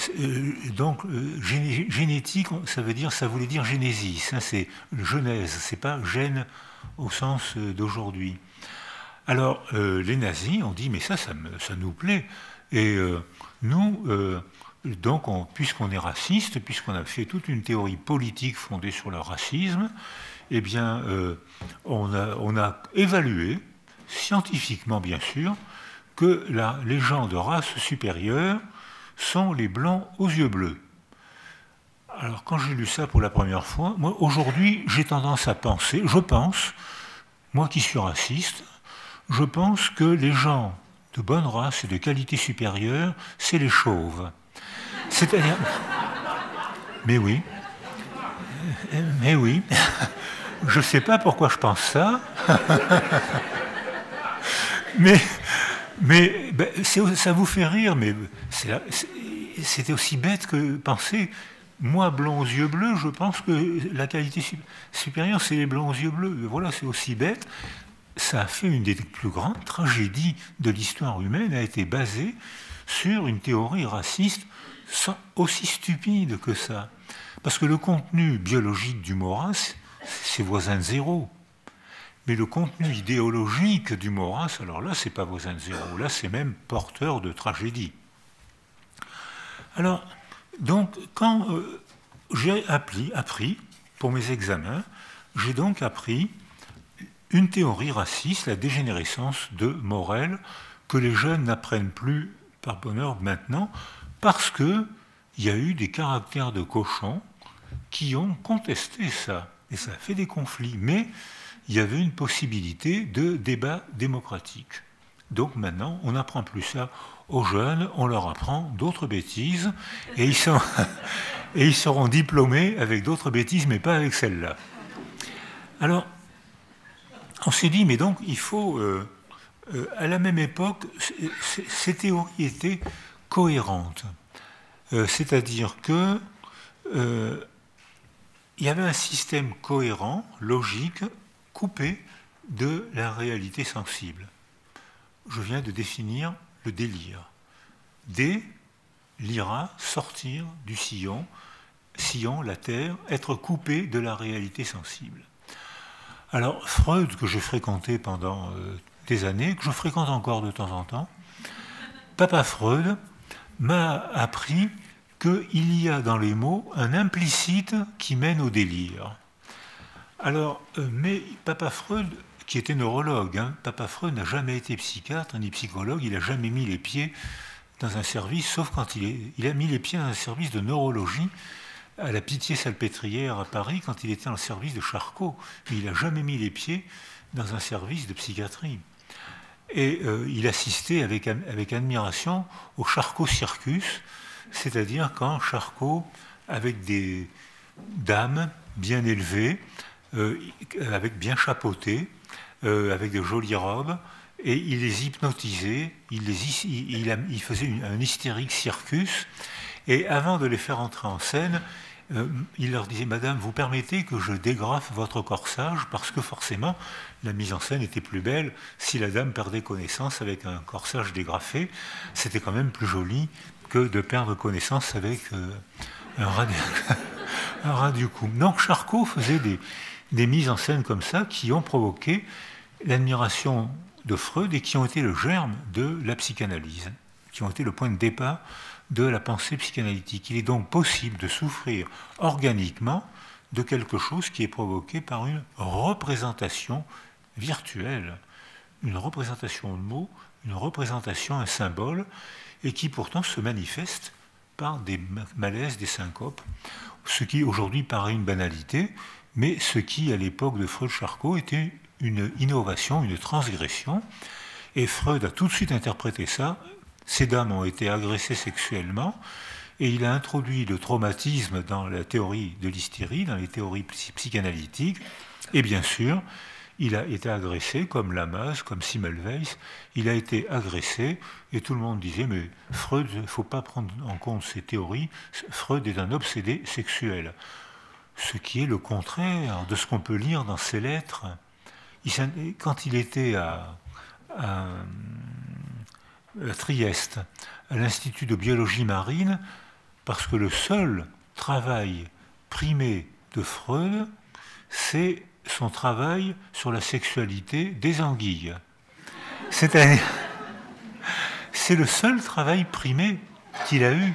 génétique, ça voulait dire génésis, hein, c'est genèse, c'est pas gène au sens d'aujourd'hui. Alors, les nazis ont dit, mais ça nous plaît. Et nous, puisqu'on est raciste, puisqu'on a fait toute une théorie politique fondée sur le racisme, eh bien, on a évalué, scientifiquement bien sûr, que les gens de race supérieure sont les blancs aux yeux bleus. Alors, quand j'ai lu ça pour la première fois, moi, aujourd'hui, j'ai tendance à penser, moi qui suis raciste, je pense que les gens de bonne race et de qualité supérieure, c'est les chauves. C'est-à-dire... Mais oui. Je ne sais pas pourquoi je pense ça. mais ça vous fait rire, mais c'était aussi bête que penser... Moi, blond aux yeux bleus, je pense que la qualité supérieure, c'est les blonds aux yeux bleus. Voilà, c'est aussi bête. Ça a fait une des plus grandes tragédies de l'histoire humaine, a été basée sur une théorie raciste aussi stupide que ça. Parce que le contenu biologique du Maurras, c'est voisin de zéro. Mais le contenu idéologique du Maurras, alors là, c'est pas voisin de zéro. Là, c'est même porteur de tragédie. Alors, donc, quand j'ai appris, pour mes examens, j'ai donc appris une théorie raciste, la dégénérescence de Morel, que les jeunes n'apprennent plus par bonheur maintenant, parce qu'il y a eu des caractères de cochons qui ont contesté ça. Et ça a fait des conflits. Mais il y avait une possibilité de débat démocratique. Donc maintenant, on n'apprend plus ça aux jeunes, on leur apprend d'autres bêtises, et ils sont... et ils seront diplômés avec d'autres bêtises, mais pas avec celle-là. Alors, on s'est dit, mais donc, il faut... à la même époque, ces théories étaient cohérentes. C'est-à-dire que il y avait un système cohérent, logique, coupé de la réalité sensible. Je viens de définir le délire. D, l'ira, sortir du sillon, la terre, être coupé de la réalité sensible. Alors, Freud, que j'ai fréquenté pendant des années, que je fréquente encore de temps en temps, Papa Freud m'a appris qu'il y a dans les mots un implicite qui mène au délire. Alors, mais Papa Freud, qui était neurologue, Papa Freud n'a jamais été psychiatre ni psychologue, il n'a jamais mis les pieds dans un service, sauf quand il a mis les pieds dans un service de neurologie à la Pitié-Salpêtrière à Paris, quand il était en service de Charcot. Mais il n'a jamais mis les pieds dans un service de psychiatrie. Et il assistait avec admiration au Charcot Circus, c'est-à-dire quand Charcot, avec des dames bien élevées, avec bien chapeautées, avec de jolies robes, et il les hypnotisait, il faisait un hystérique circus, et avant de les faire entrer en scène, il leur disait « Madame, vous permettez que je dégrafe votre corsage ?» parce que forcément, la mise en scène était plus belle si la dame perdait connaissance avec un corsage dégrafé. C'était quand même plus joli que de perdre connaissance avec un ras du cou. Donc Charcot faisait des mises en scène comme ça qui ont provoqué l'admiration de Freud et qui ont été le germe de la psychanalyse, qui ont été le point de départ de la pensée psychanalytique. Il est donc possible de souffrir organiquement de quelque chose qui est provoqué par une représentation virtuelle, une représentation de mots, une représentation, un symbole, et qui pourtant se manifeste par des malaises, des syncopes, ce qui aujourd'hui paraît une banalité, mais ce qui, à l'époque de Freud-Charcot, était une innovation, une transgression, et Freud a tout de suite interprété ça. Ces dames ont été agressées sexuellement, et il a introduit le traumatisme dans la théorie de l'hystérie, dans les théories psychanalytiques, et bien sûr, il a été agressé, comme Lamaze, comme Semmelweis, il a été agressé, et tout le monde disait, mais Freud, il ne faut pas prendre en compte ces théories, Freud est un obsédé sexuel. Ce qui est le contraire de ce qu'on peut lire dans ses lettres. Quand il était à Trieste, à l'Institut de biologie marine, parce que le seul travail primé de Freud, c'est son travail sur la sexualité des anguilles. C'est-à-dire, c'est le seul travail primé qu'il a eu.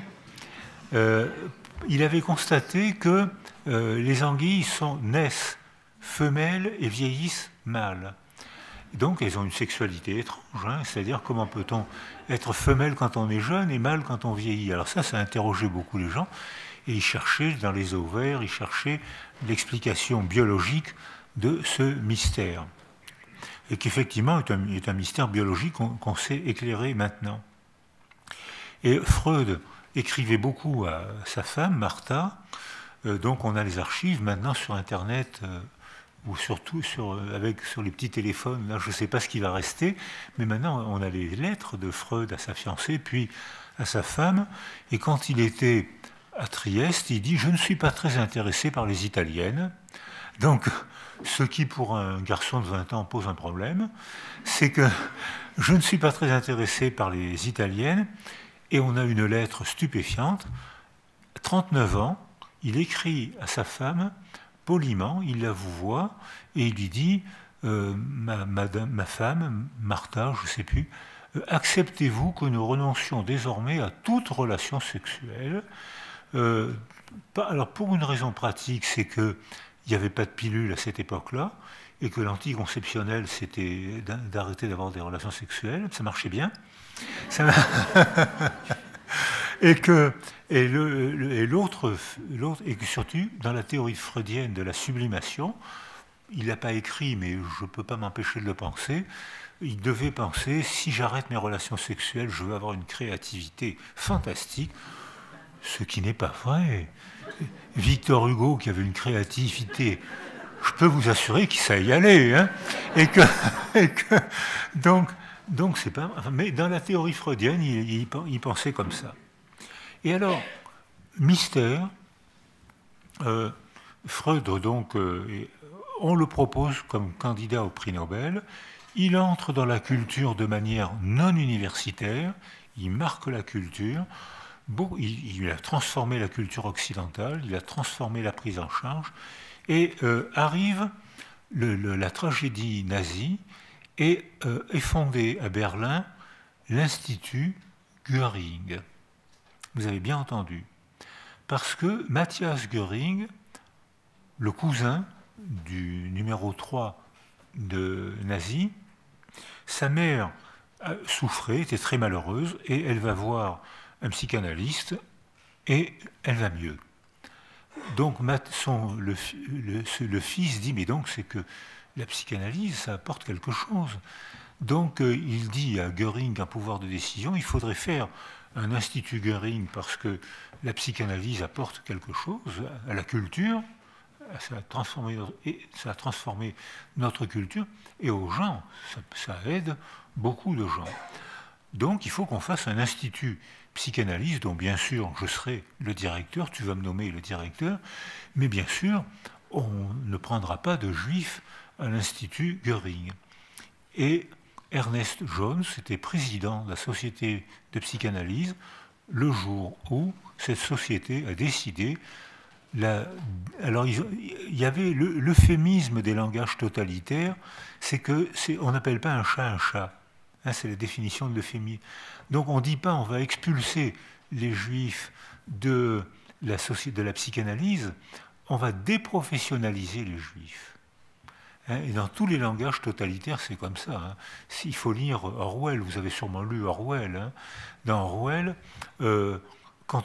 Il avait constaté que les anguilles naissent femelles et vieillissent mâles. Donc elles ont une sexualité étrange, c'est-à-dire comment peut-on être femelle quand on est jeune et mâle quand on vieillit. Alors ça a interrogé beaucoup les gens, et ils cherchaient dans les ovaires, ils cherchaient l'explication biologique de ce mystère, et qui effectivement est un mystère biologique qu'on sait éclairer maintenant. Et Freud écrivait beaucoup à sa femme, Martha, donc on a les archives maintenant sur Internet, ou surtout sur les petits téléphones, là je ne sais pas ce qui va rester, mais maintenant on a les lettres de Freud à sa fiancée, puis à sa femme, et quand il était à Trieste, il dit « Je ne suis pas très intéressé par les Italiennes ». Donc, ce qui pour un garçon de 20 ans pose un problème, c'est que je ne suis pas très intéressé par les Italiennes, et on a une lettre stupéfiante. 39 ans, il écrit à sa femme, poliment, il la vouvoie, et il lui dit ma femme, Martha, je ne sais plus, acceptez-vous que nous renoncions désormais à toute relation sexuelle. Alors pour une raison pratique, c'est qu'il n'y avait pas de pilule à cette époque-là, et que l'anticonceptionnel, c'était d'arrêter d'avoir des relations sexuelles, ça marchait bien. Et que surtout, dans la théorie freudienne de la sublimation, il n'a pas écrit, mais je ne peux pas m'empêcher de le penser, il devait penser, si j'arrête mes relations sexuelles, je vais avoir une créativité fantastique. Ce qui n'est pas vrai. Victor Hugo, qui avait une créativité, je peux vous assurer qu'il savait y aller. Hein, donc c'est pas. Mais dans la théorie freudienne, il pensait comme ça. Et alors, mystère, Freud, donc, on le propose comme candidat au prix Nobel. Il entre dans la culture de manière non universitaire, il marque la culture. Bon, il a transformé la culture occidentale, il a transformé la prise en charge, et arrive la tragédie nazie, et est fondé à Berlin l'Institut Göring. Vous avez bien entendu. Parce que Matthias Göring, le cousin du numéro 3 de nazi, sa mère souffrait, était très malheureuse, et elle va voir un psychanalyste, et elle va mieux. Donc le fils dit, mais donc c'est que la psychanalyse, ça apporte quelque chose. Donc il dit à Göring, un pouvoir de décision, il faudrait faire un institut Göring parce que la psychanalyse apporte quelque chose à la culture, ça a transformé notre culture, et aux gens, ça aide beaucoup de gens. Donc il faut qu'on fasse un institut psychanalyse dont bien sûr je serai le directeur, tu vas me nommer le directeur, mais bien sûr on ne prendra pas de juifs à l'Institut Göring. Et Ernest Jones était président de la société de psychanalyse le jour où cette société a décidé. Alors il y avait l'euphémisme des langages totalitaires, c'est on n'appelle pas un chat. Hein, c'est la définition de l'euphémisme. Donc on ne dit pas on va expulser les juifs de la psychanalyse, on va déprofessionnaliser les juifs. Hein, et dans tous les langages totalitaires, c'est comme ça. Hein. Il faut lire Orwell, vous avez sûrement lu Orwell. Hein. Dans Orwell, quand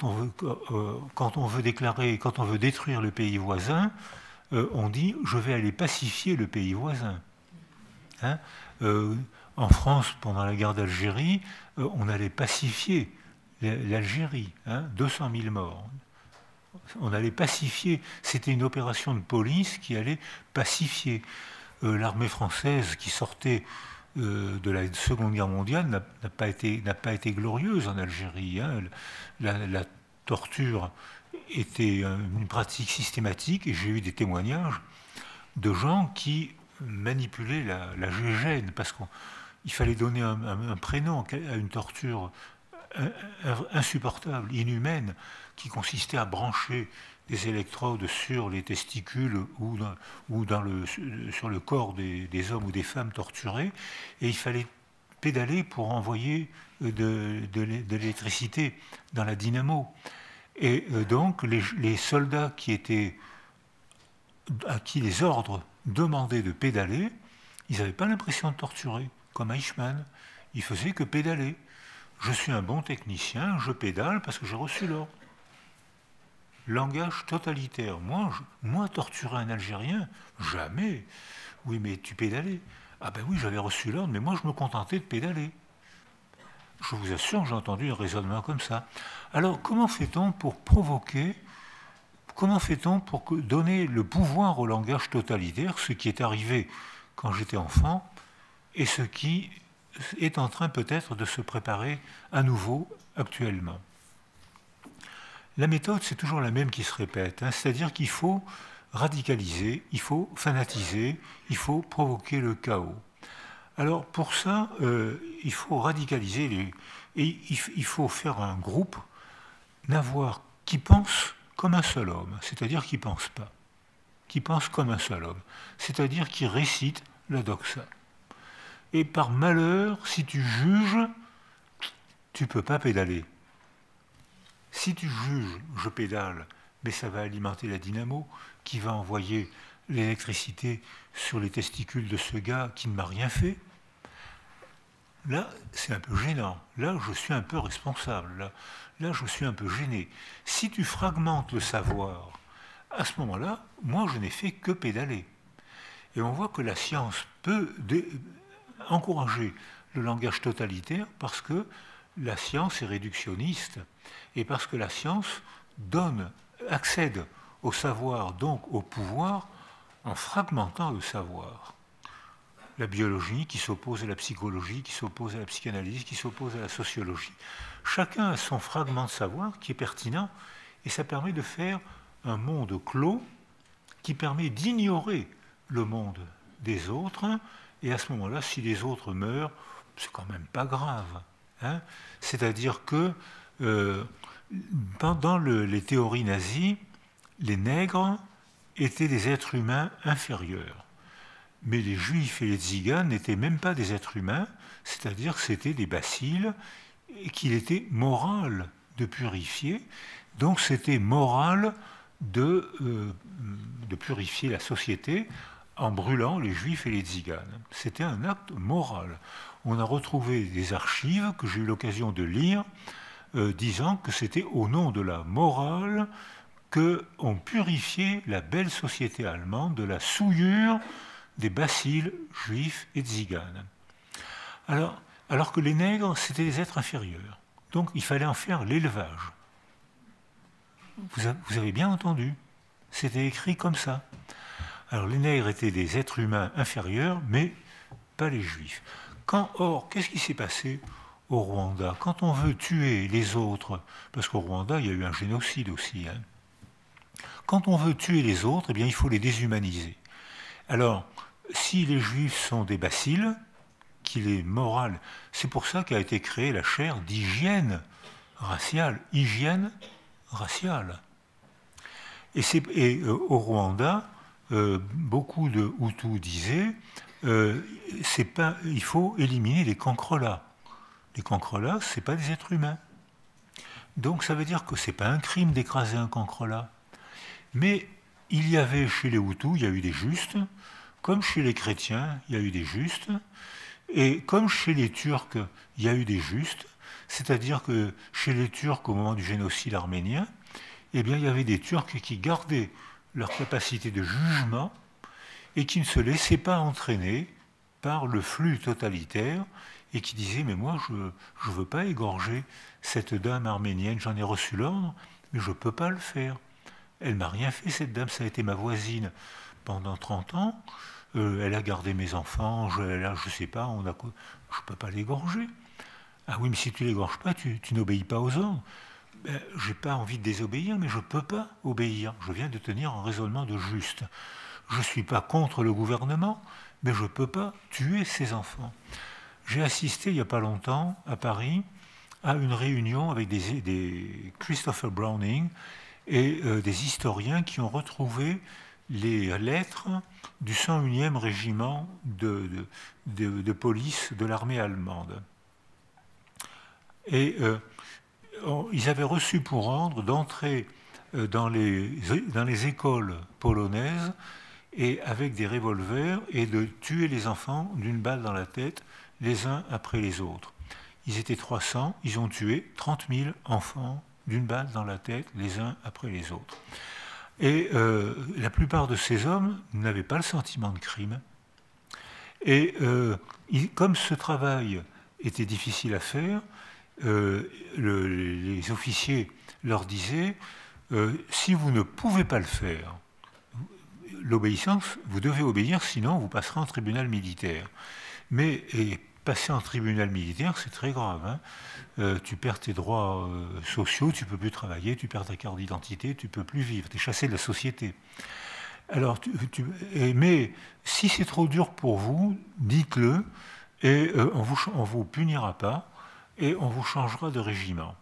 on veut détruire le pays voisin, on dit je vais aller pacifier le pays voisin. Hein. En France, pendant la guerre d'Algérie, on allait pacifier l'Algérie, hein, 200 000 morts. On allait pacifier, c'était une opération de police qui allait pacifier. L'armée française qui sortait de la Seconde Guerre mondiale n'a pas été glorieuse en Algérie. Hein. La torture était une pratique systématique, et j'ai eu des témoignages de gens qui manipulaient la gégène, parce qu'il fallait donner un prénom à une torture insupportable, inhumaine, qui consistait à brancher des électrodes sur les testicules ou sur le corps des hommes ou des femmes torturés, et il fallait pédaler pour envoyer de l'électricité dans la dynamo. Et donc les soldats à qui les ordres demandaient de pédaler, ils n'avaient pas l'impression de torturer, comme Eichmann. Ils faisaient que pédaler. Je suis un bon technicien, je pédale parce que j'ai reçu l'ordre. Langage totalitaire. Moi, torturer un Algérien, jamais. Oui, mais tu pédalais. Ah ben oui, j'avais reçu l'ordre, mais moi je me contentais de pédaler. Je vous assure que j'ai entendu un raisonnement comme ça. Alors, comment fait-on pour provoquer, comment fait-on pour donner le pouvoir au langage totalitaire, ce qui est arrivé quand j'étais enfant, et ce qui est en train peut-être de se préparer à nouveau actuellement? La méthode, c'est toujours la même qui se répète, hein, c'est-à-dire qu'il faut radicaliser, il faut fanatiser, il faut provoquer le chaos. Alors pour ça, il faut radicaliser et il faut faire un groupe, qui pense comme un seul homme, c'est-à-dire qui ne pense pas, qui pense comme un seul homme, c'est-à-dire qui récite la doxa. Et par malheur, si tu juges, tu ne peux pas pédaler. Si tu juges, je pédale, mais ça va alimenter la dynamo qui va envoyer l'électricité sur les testicules de ce gars qui ne m'a rien fait. Là, c'est un peu gênant. Là, je suis un peu responsable. Là, je suis un peu gêné. Si tu fragmentes le savoir, à ce moment-là, moi, je n'ai fait que pédaler. Et on voit que la science peut encourager le langage totalitaire parce que la science est réductionniste, et parce que la science accède au savoir, donc au pouvoir, en fragmentant le savoir. La biologie qui s'oppose à la psychologie, qui s'oppose à la psychanalyse, qui s'oppose à la sociologie. Chacun a son fragment de savoir qui est pertinent, et ça permet de faire un monde clos qui permet d'ignorer le monde des autres, et à ce moment-là, si les autres meurent, c'est quand même pas grave. Hein. C'est-à-dire que pendant les théories nazies, les nègres étaient des êtres humains inférieurs. Mais les juifs et les tziganes n'étaient même pas des êtres humains, c'est-à-dire que c'était des bacilles, et qu'il était moral de purifier. Donc c'était moral de purifier la société en brûlant les juifs et les tziganes. C'était un acte moral. On a retrouvé des archives que j'ai eu l'occasion de lire, disant que c'était au nom de la morale qu'on purifiait la belle société allemande de la souillure des bacilles juifs et tziganes. Alors que les nègres, c'était des êtres inférieurs. Donc il fallait en faire l'élevage. Vous avez bien entendu, c'était écrit comme ça. Alors les nègres étaient des êtres humains inférieurs, mais pas les juifs. Or, qu'est-ce qui s'est passé au Rwanda? Quand on veut tuer les autres, parce qu'au Rwanda, il y a eu un génocide aussi, hein, quand on veut tuer les autres, eh bien, il faut les déshumaniser. Alors, si les juifs sont des bacilles, qu'il est moral, c'est pour ça qu'a été créée la chaire d'hygiène raciale. Hygiène raciale. Et au Rwanda, beaucoup de Hutus disaient il faut éliminer les cancrelats. Les cancrelats, ce n'est pas des êtres humains. Donc ça veut dire que ce n'est pas un crime d'écraser un cancrelat. Mais il y avait chez les Hutus, il y a eu des justes, comme chez les chrétiens, il y a eu des justes, et comme chez les Turcs, il y a eu des justes, c'est-à-dire que chez les Turcs, au moment du génocide arménien, eh bien, il y avait des Turcs qui gardaient leur capacité de jugement et qui ne se laissaient pas entraîner par le flux totalitaire et qui disaient « mais moi, je ne veux pas égorger cette dame arménienne, j'en ai reçu l'ordre, mais je ne peux pas le faire. Elle m'a rien fait, cette dame, ça a été ma voisine pendant 30 ans, elle a gardé mes enfants, je ne sais pas, je ne peux pas l'égorger. Ah oui, mais si tu ne l'égorges pas, tu n'obéis pas aux ordres. Ben, je n'ai pas envie de désobéir, mais je ne peux pas obéir. Je viens de tenir un raisonnement de juste. Je ne suis pas contre le gouvernement, mais je ne peux pas tuer ces enfants. J'ai assisté il n'y a pas longtemps à Paris à une réunion avec des Christopher Browning et des historiens qui ont retrouvé les lettres du 101e régiment de police de l'armée allemande. Et ils avaient reçu pour ordre d'entrer dans les écoles polonaises et avec des revolvers et de tuer les enfants d'une balle dans la tête, les uns après les autres. Ils étaient 300, ils ont tué 30 000 enfants d'une balle dans la tête, les uns après les autres. Et la plupart de ces hommes n'avaient pas le sentiment de crime. Et comme ce travail était difficile à faire, les officiers leur disaient si vous ne pouvez pas le faire, l'obéissance, vous devez obéir, sinon vous passerez en tribunal militaire. Mais passer en tribunal militaire, c'est très grave. Hein. Tu perds tes droits sociaux, tu ne peux plus travailler, tu perds ta carte d'identité, tu ne peux plus vivre, tu es chassé de la société. Alors, mais si c'est trop dur pour vous, dites-le, et on vous punira pas, et on vous changera de régiment.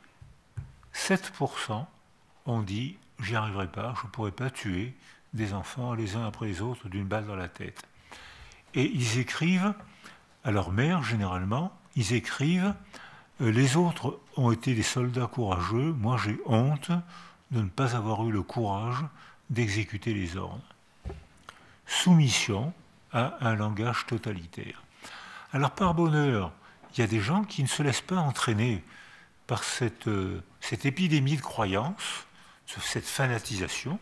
7% ont dit « j'y arriverai pas, je ne pourrai pas tuer des enfants les uns après les autres d'une balle dans la tête ». Et ils écrivent à leur mère, généralement, ils écrivent « les autres ont été des soldats courageux, moi j'ai honte de ne pas avoir eu le courage d'exécuter les ordres ». Soumission à un langage totalitaire. Alors par bonheur, il y a des gens qui ne se laissent pas entraîner par cette épidémie de croyance, cette fanatisation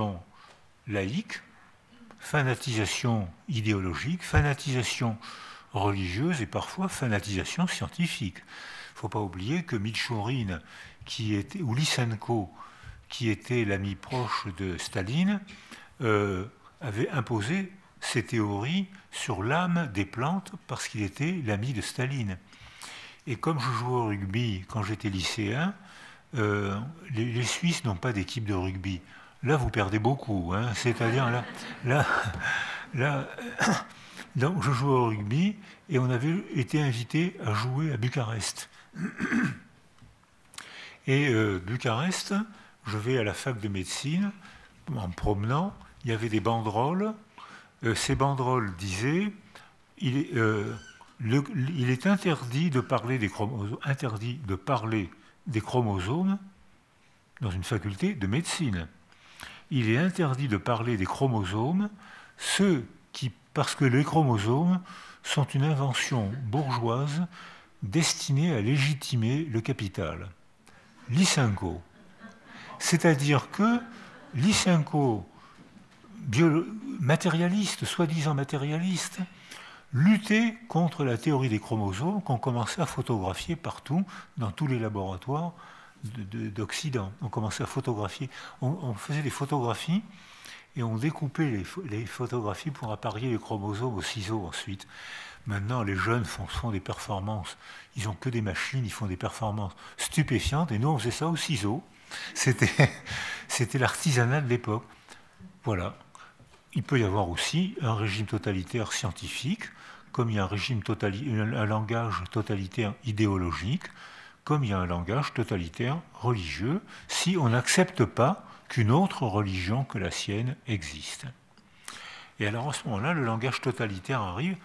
laïque, fanatisation idéologique, fanatisation religieuse et parfois fanatisation scientifique. Il ne faut pas oublier que Mitchourine, ou Lysenko, qui était l'ami proche de Staline, avait imposé ses théories sur l'âme des plantes parce qu'il était l'ami de Staline. Et comme je jouais au rugby quand j'étais lycéen, les Suisses n'ont pas d'équipe de rugby. Là, vous perdez beaucoup. Hein. C'est-à-dire, là, donc, je jouais au rugby et on avait été invité à jouer à Bucarest. Et Bucarest, je vais à la fac de médecine, en me promenant, il y avait des banderoles. Ces banderoles disaient il est interdit de parler des chromosomes dans une faculté de médecine. Il est interdit de parler des chromosomes, parce que les chromosomes sont une invention bourgeoise destinée à légitimer le capital. Lysenko. C'est-à-dire que Lysenko, matérialiste, soi-disant matérialiste, luttait contre la théorie des chromosomes qu'on commençait à photographier partout, dans tous les laboratoires d'Occident. On commençait à photographier, on faisait des photographies et on découpait les photographies pour apparier les chromosomes au ciseau ensuite. Maintenant, les jeunes font des performances. Ils n'ont que des machines, ils font des performances stupéfiantes. Et nous, on faisait ça au ciseau. C'était l'artisanat de l'époque. Voilà. Il peut y avoir aussi un régime totalitaire scientifique, comme il y a un langage totalitaire idéologique, comme il y a un langage totalitaire religieux, si on n'accepte pas qu'une autre religion que la sienne existe. Et alors à ce moment-là, le langage totalitaire arrive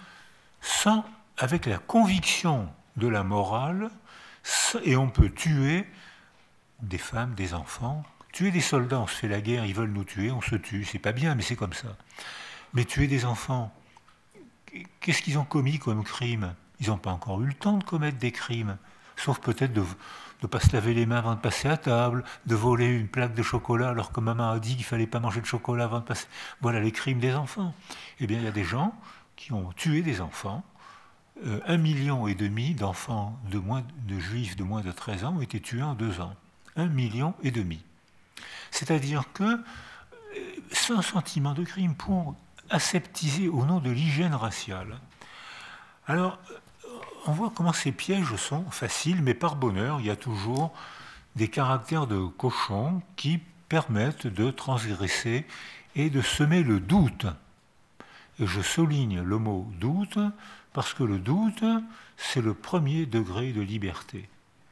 avec la conviction de la morale, et on peut tuer des femmes, des enfants, tuer des soldats, on se fait la guerre, ils veulent nous tuer, on se tue, c'est pas bien, mais c'est comme ça. Mais tuer des enfants, qu'est-ce qu'ils ont commis comme crime? Ils n'ont pas encore eu le temps de commettre des crimes, sauf peut-être de ne pas se laver les mains avant de passer à table, de voler une plaque de chocolat alors que maman a dit qu'il ne fallait pas manger de chocolat avant de passer... Voilà les crimes des enfants. Eh bien, il y a des gens qui ont tué des enfants. 1,5 million d'enfants de juifs de moins de 13 ans ont été tués en 2 ans. 1,5 million. C'est-à-dire que sans sentiment de crime pour aseptiser au nom de l'hygiène raciale. Alors, on voit comment ces pièges sont faciles, mais par bonheur, il y a toujours des caractères de cochon qui permettent de transgresser et de semer le doute. Et je souligne le mot doute parce que le doute, c'est le premier degré de liberté.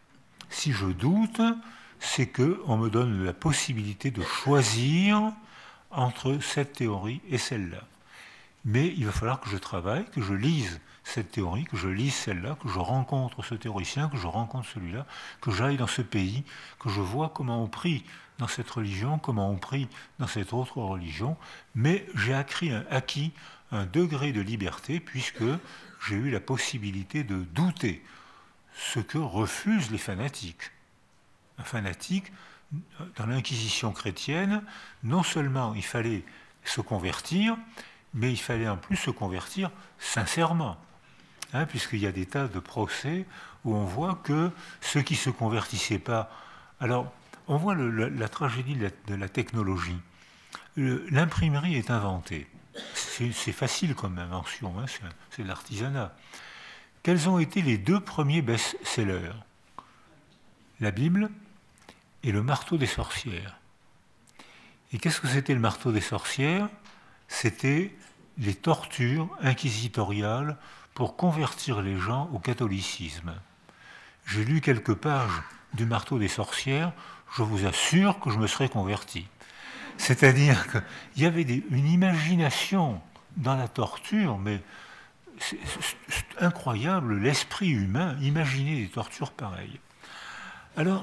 Si je doute, c'est qu'on me donne la possibilité de choisir entre cette théorie et celle-là. Mais il va falloir que je travaille, que je lise cette théorie, que je lise celle-là, que je rencontre ce théoricien, que je rencontre celui-là, que j'aille dans ce pays, que je vois comment on prie dans cette religion, comment on prie dans cette autre religion. Mais j'ai acquis un degré de liberté puisque j'ai eu la possibilité de douter, ce que refusent les fanatiques. Un fanatique, dans l'Inquisition chrétienne, non seulement il fallait se convertir, mais il fallait en plus se convertir sincèrement. Hein, puisqu'il y a des tas de procès où on voit que ceux qui ne se convertissaient pas... Alors, on voit la tragédie de la technologie. L'imprimerie est inventée. C'est facile comme invention, hein, c'est de l'artisanat. Quels ont été les 2 premiers best-sellers? La Bible et le marteau des sorcières. Et qu'est-ce que c'était le marteau des sorcières? C'était les tortures inquisitoriales pour convertir les gens au catholicisme. J'ai lu quelques pages du marteau des sorcières, je vous assure que je me serais converti. C'est-à-dire qu'il y avait une imagination dans la torture, mais c'est incroyable, l'esprit humain, imaginer des tortures pareilles. Alors,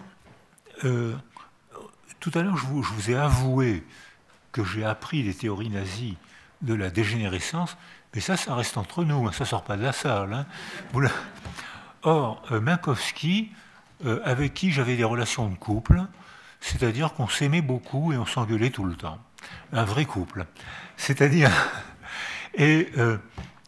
tout à l'heure, je vous ai avoué que j'ai appris les théories nazies de la dégénérescence, mais ça reste entre nous, hein, ça ne sort pas de la salle. Hein. Or, Minkowski, avec qui j'avais des relations de couple, c'est-à-dire qu'on s'aimait beaucoup et on s'engueulait tout le temps. Un vrai couple. C'est-à-dire... Et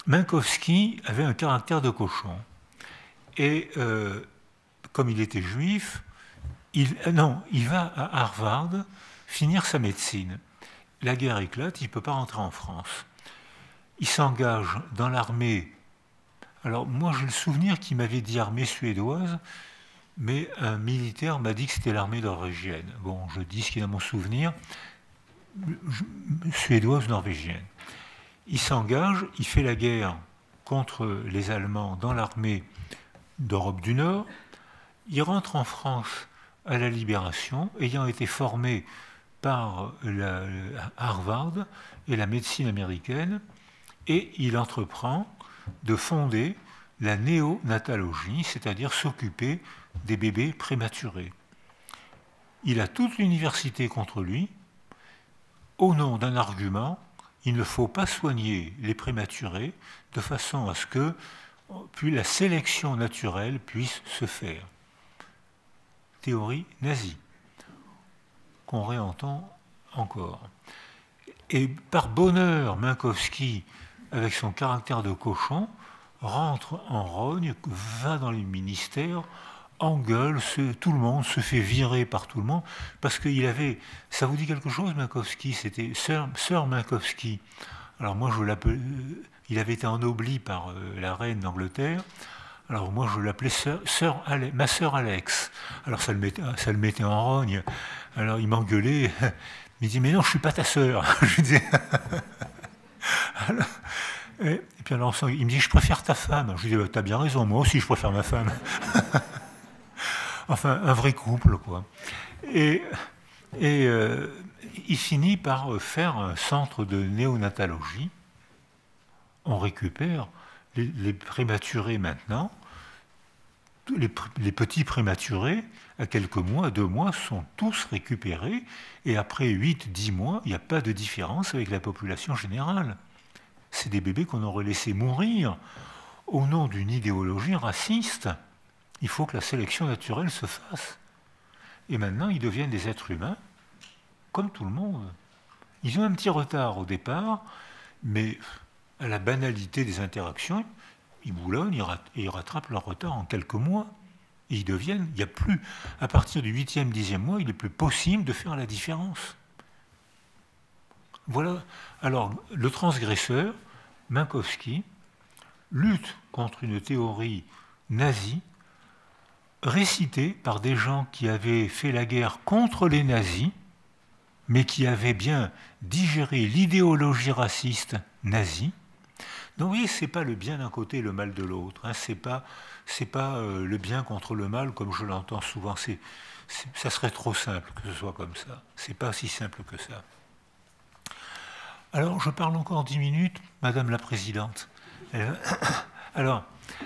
Minkowski avait un caractère de cochon. Et comme il était juif, il va à Harvard finir sa médecine. La guerre éclate, il ne peut pas rentrer en France. Il s'engage dans l'armée. Alors moi j'ai le souvenir qu'il m'avait dit armée suédoise, mais un militaire m'a dit que c'était l'armée norvégienne. Bon, je dis ce qu'il a mon souvenir, suédoise, norvégienne. Il s'engage, il fait la guerre contre les Allemands dans l'armée d'Europe du Nord. Il rentre en France à la Libération, ayant été formé par Harvard et la médecine américaine, et il entreprend de fonder la néonatologie, c'est-à-dire s'occuper des bébés prématurés. Il a toute l'université contre lui, au nom d'un argument, il ne faut pas soigner les prématurés de façon à ce que puis la sélection naturelle puisse se faire. Théorie nazie, qu'on réentend encore. Et par bonheur, Minkowski, avec son caractère de cochon, rentre en rogne, va dans les ministères, engueule, tout le monde se fait virer par tout le monde, parce qu'il avait... Ça vous dit quelque chose, Minkowski? C'était Sir Minkowski. Alors moi, je l'appelais... Il avait été ennobli par la reine d'Angleterre. Alors moi, je l'appelais ma sœur Alex. Alors ça le mettait en rogne. Alors il m'engueulait. Il me dit, mais non, je ne suis pas ta sœur. Je disais... alors, et puis alors, il me dit, je préfère ta femme. Je lui dis, bah, t'as bien raison, moi aussi je préfère ma femme. Enfin, un vrai couple, quoi. Et il finit par faire un centre de néonatologie. On récupère les prématurés maintenant. Les petits prématurés, à quelques mois, 2 mois, sont tous récupérés. Et après 8-10 mois, il n'y a pas de différence avec la population générale. C'est des bébés qu'on aurait laissés mourir au nom d'une idéologie raciste. Il faut que la sélection naturelle se fasse. Et maintenant, ils deviennent des êtres humains, comme tout le monde. Ils ont un petit retard au départ, mais à la banalité des interactions, ils boulonnent et ils rattrapent leur retard en quelques mois. Et ils deviennent, il n'y a plus, à partir du 8e, 10e mois, il n'est plus possible de faire la différence. Voilà. Alors, le transgresseur, Minkowski, lutte contre une théorie nazie, récitée par des gens qui avaient fait la guerre contre les nazis, mais qui avaient bien digéré l'idéologie raciste nazie. Donc vous voyez, ce n'est pas le bien d'un côté et le mal de l'autre. Hein. Ce n'est pas le bien contre le mal comme je l'entends souvent. Ça serait trop simple que ce soit comme ça. Ce n'est pas si simple que ça. Alors, je parle encore 10 minutes, Madame la Présidente. Alors,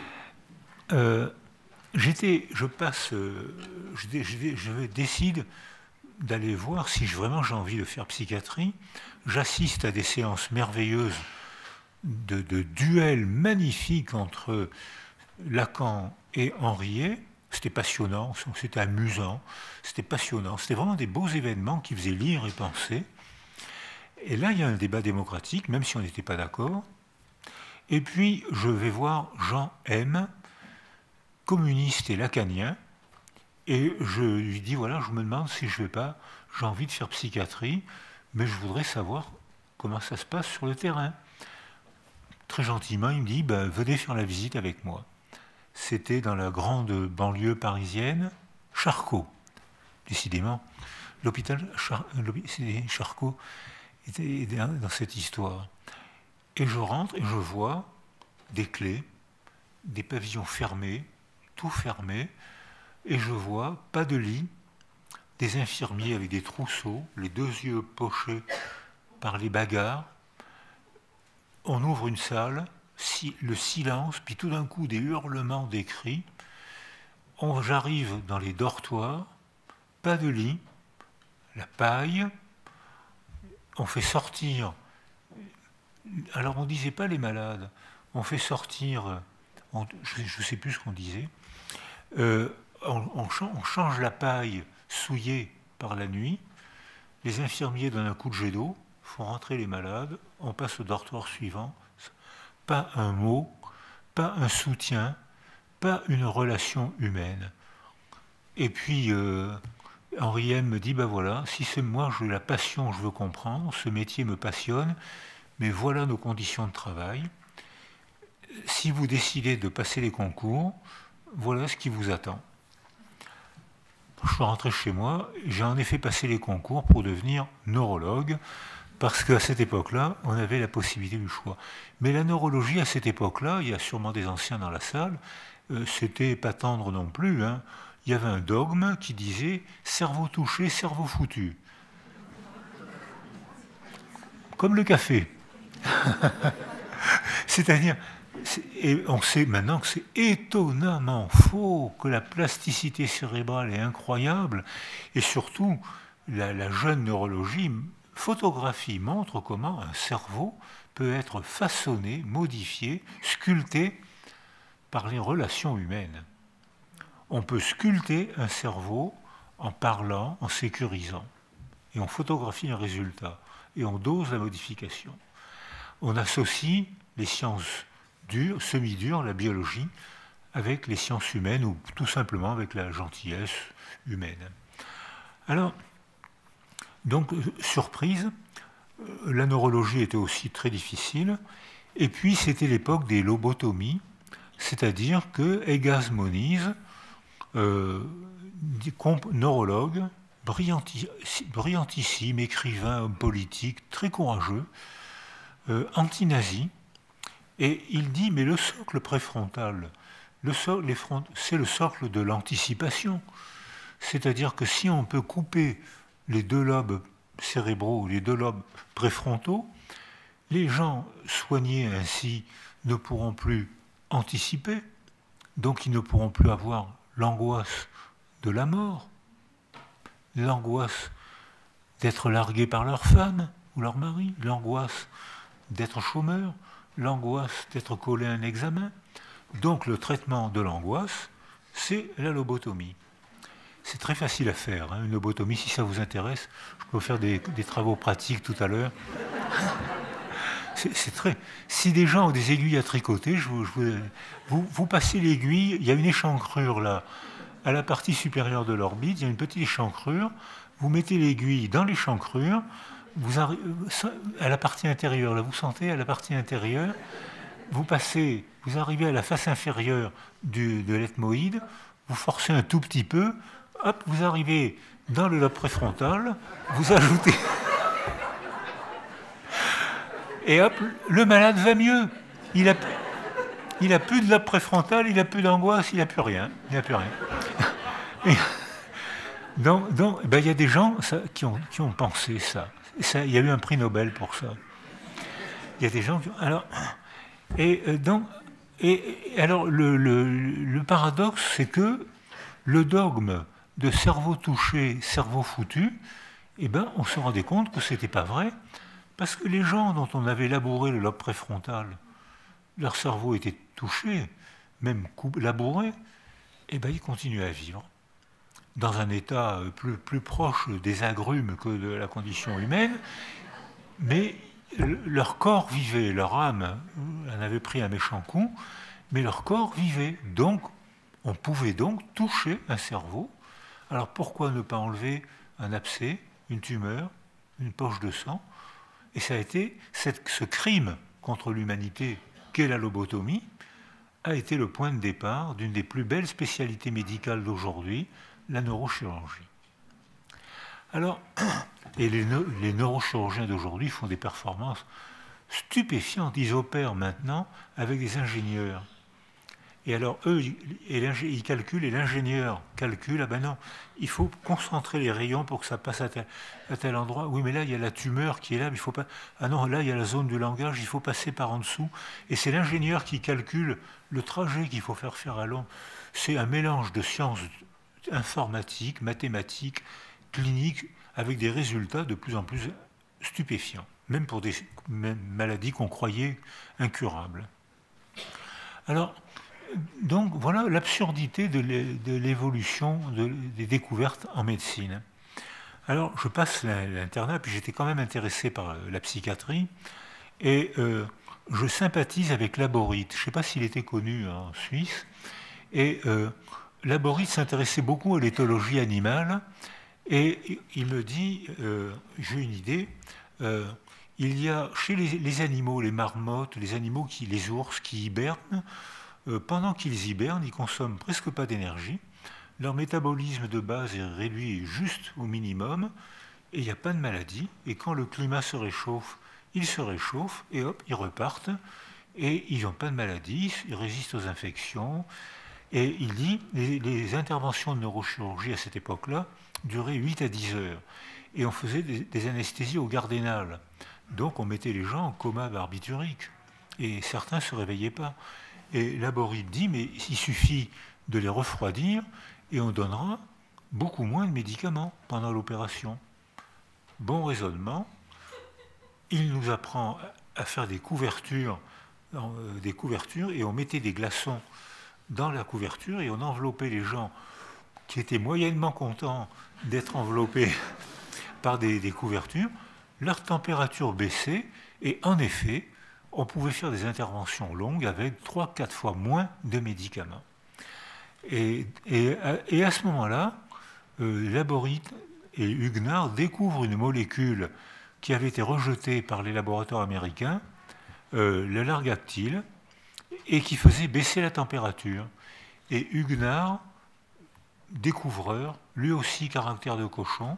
je décide d'aller voir si vraiment j'ai envie de faire psychiatrie. J'assiste à des séances merveilleuses de duels magnifiques entre Lacan et Henriet. C'était passionnant, c'était amusant, c'était passionnant. C'était vraiment des beaux événements qui faisaient lire et penser. Et là, il y a un débat démocratique, même si on n'était pas d'accord. Et puis, je vais voir Jean M., communiste et lacanien, et je lui dis, voilà, je me demande si je vais pas, j'ai envie de faire psychiatrie, mais je voudrais savoir comment ça se passe sur le terrain. Très gentiment, il me dit, ben, venez faire la visite avec moi. C'était dans la grande banlieue parisienne, Charcot, décidément. L'hôpital Charcot était dans cette histoire. Et je rentre et je vois des clés, des pavillons fermés, tout fermé, et je vois pas de lit, des infirmiers avec des trousseaux, les 2 yeux pochés par les bagarres. On ouvre une salle, le silence, puis tout d'un coup des hurlements, des cris. J'arrive dans les dortoirs, pas de lit, la paille. On fait sortir, alors on ne disait pas les malades, on fait sortir, je ne sais plus ce qu'on disait, on change la paille souillée par la nuit, les infirmiers donnent un coup de jet d'eau, font rentrer les malades, on passe au dortoir suivant, pas un mot, pas un soutien, pas une relation humaine. Et puis Henri M me dit, ben voilà, si c'est moi, j'ai la passion, je veux comprendre, ce métier me passionne, mais voilà nos conditions de travail. Si vous décidez de passer les concours, voilà ce qui vous attend. Je suis rentré chez moi, j'ai en effet passé les concours pour devenir neurologue, parce qu'à cette époque-là, on avait la possibilité du choix. Mais la neurologie, à cette époque-là, il y a sûrement des anciens dans la salle, c'était pas tendre non plus, hein. Il y avait un dogme qui disait « cerveau touché, cerveau foutu ». Comme le café. C'est-à-dire, et on sait maintenant que c'est étonnamment faux, que la plasticité cérébrale est incroyable, et surtout, la jeune neurologie photographie montre comment un cerveau peut être façonné, modifié, sculpté par les relations humaines. On peut sculpter un cerveau en parlant, en sécurisant, et on photographie un résultat, et on dose la modification. On associe les sciences dures, semi-dures, la biologie, avec les sciences humaines, ou tout simplement avec la gentillesse humaine. Alors, donc, surprise, la neurologie était aussi très difficile, et puis c'était l'époque des lobotomies, c'est-à-dire que Egaz Moniz, neurologue, brillantissime, écrivain, homme politique, très courageux, anti-nazi, et il dit, mais le socle préfrontal, c'est le socle de l'anticipation. C'est-à-dire que si on peut couper les deux lobes cérébraux, les deux lobes préfrontaux, les gens soignés ainsi ne pourront plus anticiper, donc ils ne pourront plus avoir l'angoisse de la mort, l'angoisse d'être largués par leur femme ou leur mari, l'angoisse d'être chômeur, l'angoisse d'être collé à un examen. Donc le traitement de l'angoisse, c'est la lobotomie. C'est très facile à faire, hein, une lobotomie, si ça vous intéresse. Je peux vous faire des travaux pratiques tout à l'heure. C'est très... Si des gens ont des aiguilles à tricoter, vous passez l'aiguille, il y a une échancrure là, à la partie supérieure de l'orbite, il y a une petite échancrure, vous mettez l'aiguille dans l'échancrure, à la partie intérieure, là vous sentez à la partie intérieure, vous arrivez à la face inférieure de l'ethmoïde, vous forcez un tout petit peu, hop, vous arrivez dans le lobe préfrontal, vous ajoutez... Et hop, le malade va mieux. Il a plus de lobe préfrontal, il n'a plus d'angoisse, il n'a plus rien. Il n'a plus rien. Et donc ben, y a des gens qui ont pensé ça. Il y a eu un prix Nobel pour ça. Il y a des gens qui... Alors, alors le paradoxe, c'est que le dogme de cerveau touché, cerveau foutu, eh ben, on se rendait compte que ce n'était pas vrai, parce que les gens dont on avait labouré le lobe préfrontal, leur cerveau était touché, même labouré, eh ben, ils continuaient à vivre dans un état plus proche des agrumes que de la condition humaine, mais leur corps vivait, leur âme en avait pris un méchant coup, mais leur corps vivait. Donc, on pouvait donc toucher un cerveau. Alors pourquoi ne pas enlever un abcès, une tumeur, une poche de sang? Et ça a été ce crime contre l'humanité qu'est la lobotomie, a été le point de départ d'une des plus belles spécialités médicales d'aujourd'hui, la neurochirurgie. Alors, et les neurochirurgiens d'aujourd'hui font des performances stupéfiantes. Ils opèrent maintenant avec des ingénieurs. Et alors, eux, ils calculent, et l'ingénieur calcule, ah ben non, il faut concentrer les rayons pour que ça passe à tel endroit. Oui, mais là, il y a la tumeur qui est là, mais il faut pas... Ah non, là, il y a la zone du langage, il faut passer par en dessous. Et c'est l'ingénieur qui calcule le trajet qu'il faut faire à l'homme. C'est un mélange de sciences informatiques, mathématiques, cliniques, avec des résultats de plus en plus stupéfiants, même pour des maladies qu'on croyait incurables. Alors, donc voilà l'absurdité de l'évolution des découvertes en médecine. Alors je passe l'internat, puis j'étais quand même intéressé par la psychiatrie, et je sympathise avec Laborite. Je ne sais pas s'il était connu en Suisse. Et Laborite s'intéressait beaucoup à l'éthologie animale. Et il me dit, j'ai une idée, il y a chez les animaux, les marmottes, les ours qui hibernent, pendant qu'ils hibernent, ils consomment presque pas d'énergie. Leur métabolisme de base est réduit juste au minimum, et il n'y a pas de maladie. Et quand le climat se réchauffe, ils se réchauffent, et hop, ils repartent, et ils n'ont pas de maladie, ils résistent aux infections. Et il dit, les interventions de neurochirurgie à cette époque-là duraient 8 à 10 heures. Et on faisait des anesthésies au gardénal. Donc on mettait les gens en coma barbiturique. Et certains ne se réveillaient pas. Et Laborite dit, mais il suffit de les refroidir et on donnera beaucoup moins de médicaments pendant l'opération. Bon raisonnement. Il nous apprend à faire des couvertures et on mettait des glaçons dans la couverture et on enveloppait les gens qui étaient moyennement contents d'être enveloppés par des couvertures. Leur température baissait et en effet, on pouvait faire des interventions longues avec 3-4 fois moins de médicaments. Et à ce moment-là, Laborite et Huguenard découvrent une molécule qui avait été rejetée par les laboratoires américains, le largactyle, et qui faisait baisser la température. Et Huguenard, découvreur, lui aussi caractère de cochon,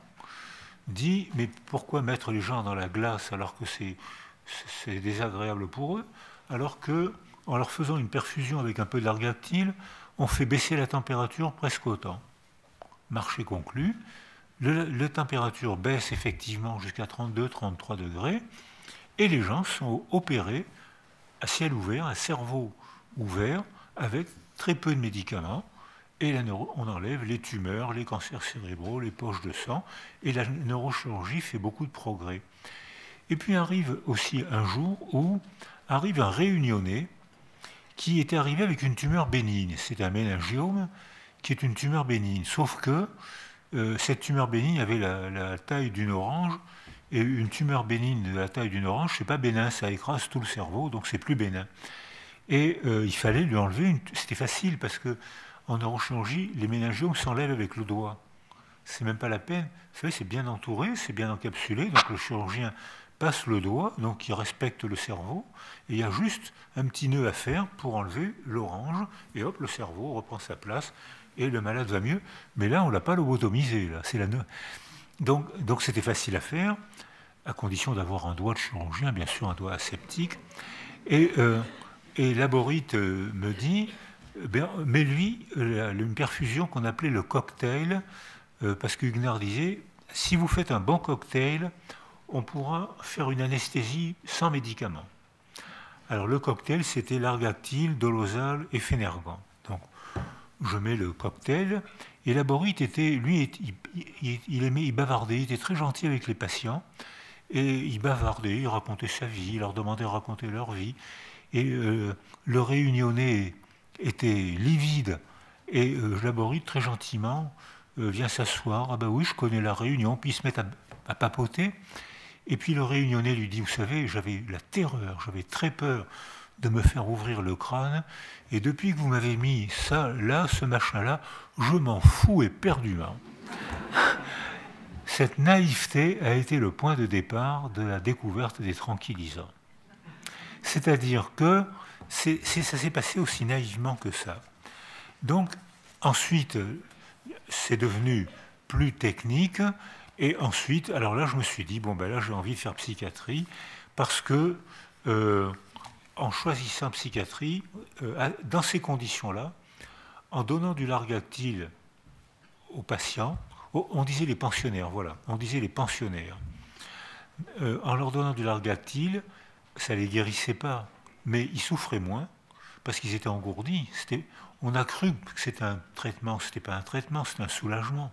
dit « Mais pourquoi mettre les gens dans la glace alors que c'est désagréable pour eux, alors qu'en leur faisant une perfusion avec un peu de largactyle, on fait baisser la température presque autant ?» Marché conclu. La température baisse effectivement jusqu'à 32-33 degrés, et les gens sont opérés à ciel ouvert, à cerveau ouvert, avec très peu de médicaments, et on enlève les tumeurs, les cancers cérébraux, les poches de sang, et la neurochirurgie fait beaucoup de progrès. Et puis arrive aussi un jour où arrive un réunionnais qui était arrivé avec une tumeur bénigne. C'est un méningiome qui est une tumeur bénigne, sauf que cette tumeur bénigne avait la taille d'une orange, et une tumeur bénigne de la taille d'une orange, c'est pas bénin, ça écrase tout le cerveau, donc c'est plus bénin. Et il fallait lui enlever, c'était facile, parce que en neurochirurgie, les méningiomes s'enlèvent avec le doigt. C'est même pas la peine. Vous savez, c'est bien entouré, c'est bien encapsulé, donc le chirurgien passe le doigt, donc il respecte le cerveau, et il y a juste un petit nœud à faire pour enlever l'orange, et hop, le cerveau reprend sa place, et le malade va mieux. Mais là, on ne l'a pas lobotomisé, là, c'est la nœud. Donc c'était facile à faire, à condition d'avoir un doigt de chirurgien, bien sûr un doigt aseptique. Et Laborite me dit, mais lui, une perfusion qu'on appelait le cocktail, parce que Huguenard disait, si vous faites un bon cocktail, on pourra faire une anesthésie sans médicaments. Alors le cocktail, c'était largactyle, dolosal et phénergan. Donc je mets le cocktail, et Laborite lui, il bavardait, il était très gentil avec les patients, et il bavardait, il racontait sa vie, il leur demandait de raconter leur vie, et le réunionnais était livide, et Laborite, très gentiment, vient s'asseoir, ah ben oui, je connais la Réunion, puis il se met à papoter, et puis le réunionnais lui dit, vous savez, j'avais la terreur, j'avais très peur de me faire ouvrir le crâne, et depuis que vous m'avez mis ça, là, ce machin-là, je m'en fous éperdument. Cette naïveté a été le point de départ de la découverte des tranquillisants. C'est-à-dire que ça s'est passé aussi naïvement que ça. Donc, ensuite, c'est devenu plus technique, et ensuite, alors là, je me suis dit, bon, ben là, j'ai envie de faire psychiatrie, parce que en choisissant psychiatrie, dans ces conditions-là, en donnant du largactyle aux patients, on disait les pensionnaires, voilà, on disait les pensionnaires, en leur donnant du largactyle, ça ne les guérissait pas, mais ils souffraient moins, parce qu'ils étaient engourdis. On a cru que c'était un traitement, ce n'était pas un traitement, c'était un soulagement.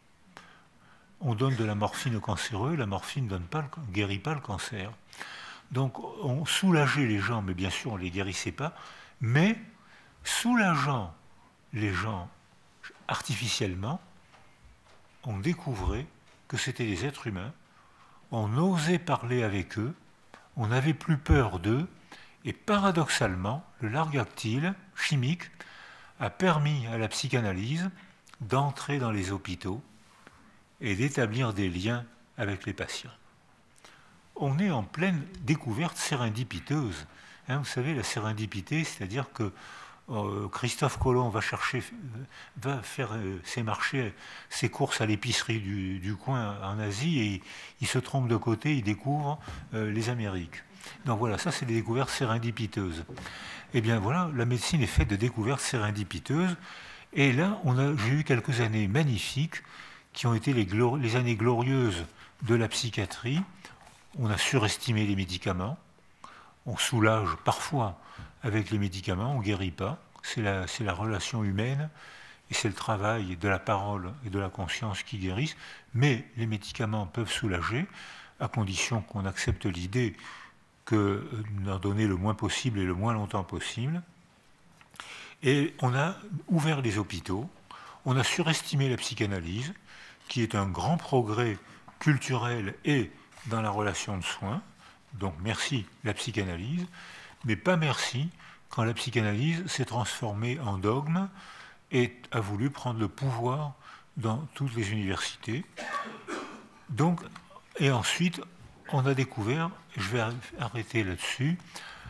On donne de la morphine aux cancéreux, la morphine ne guérit pas le cancer. Donc on soulageait les gens, mais bien sûr on ne les guérissait pas, mais soulageant les gens artificiellement, on découvrait que c'était des êtres humains, on osait parler avec eux, on n'avait plus peur d'eux, Et paradoxalement, le largactyle chimique a permis à la psychanalyse d'entrer dans les hôpitaux et d'établir des liens avec les patients. On est en pleine découverte sérendipiteuse. Vous savez, la sérendipité, c'est-à-dire que Christophe Colomb va faire ses marchés, ses courses à l'épicerie du coin en Asie et il se trompe de côté, il découvre les Amériques. Donc voilà, ça c'est des découvertes sérendipiteuses. Eh bien voilà, la médecine est faite de découvertes sérendipiteuses. Et là, j'ai eu quelques années magnifiques qui ont été les années glorieuses de la psychiatrie. On a surestimé les médicaments. On soulage parfois avec les médicaments, on ne guérit pas. C'est la relation humaine et c'est le travail de la parole et de la conscience qui guérissent. Mais les médicaments peuvent soulager à condition qu'on accepte l'idée que d'en donner le moins possible et le moins longtemps possible. Et on a ouvert les hôpitaux, on a surestimé la psychanalyse, qui est un grand progrès culturel et dans la relation de soins. Donc merci la psychanalyse, mais pas merci quand la psychanalyse s'est transformée en dogme et a voulu prendre le pouvoir dans toutes les universités. Donc, et ensuite, on a découvert, je vais arrêter là-dessus,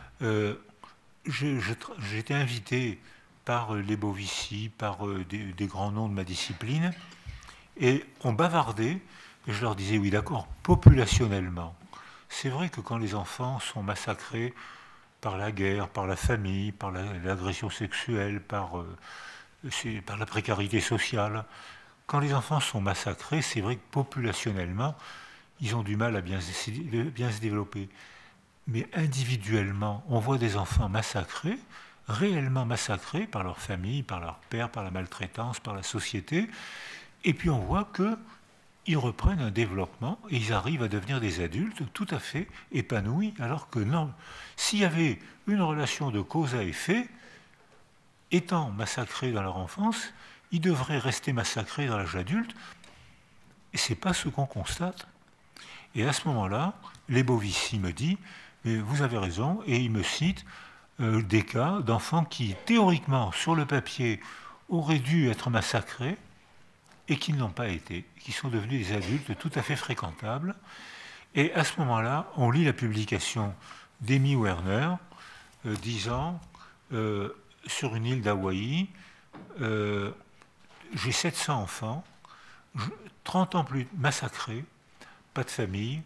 j'ai été invité par les Bovici, par des grands noms de ma discipline, et on bavardait, et je leur disais, oui d'accord, populationnellement, c'est vrai que quand les enfants sont massacrés par la guerre, par la famille, par l'agression sexuelle, par la précarité sociale, quand les enfants sont massacrés, c'est vrai que populationnellement, ils ont du mal à bien se développer. Mais individuellement, on voit des enfants massacrés, réellement massacrés par leur famille, par leur père, par la maltraitance, par la société, et puis on voit qu'ils reprennent un développement et ils arrivent à devenir des adultes tout à fait épanouis, alors que non. S'il y avait une relation de cause à effet, étant massacrés dans leur enfance, ils devraient rester massacrés dans l'âge adulte, et ce n'est pas ce qu'on constate. Et à ce moment-là, les Bovici me dit, mais vous avez raison, et il me cite des cas d'enfants qui, théoriquement, sur le papier, auraient dû être massacrés, et qui ne l'ont pas été, qui sont devenus des adultes tout à fait fréquentables. Et à ce moment-là, on lit la publication d'Amy Werner, disant, sur une île d'Hawaï, j'ai 700 enfants, 30 ans plus massacrés, pas de famille,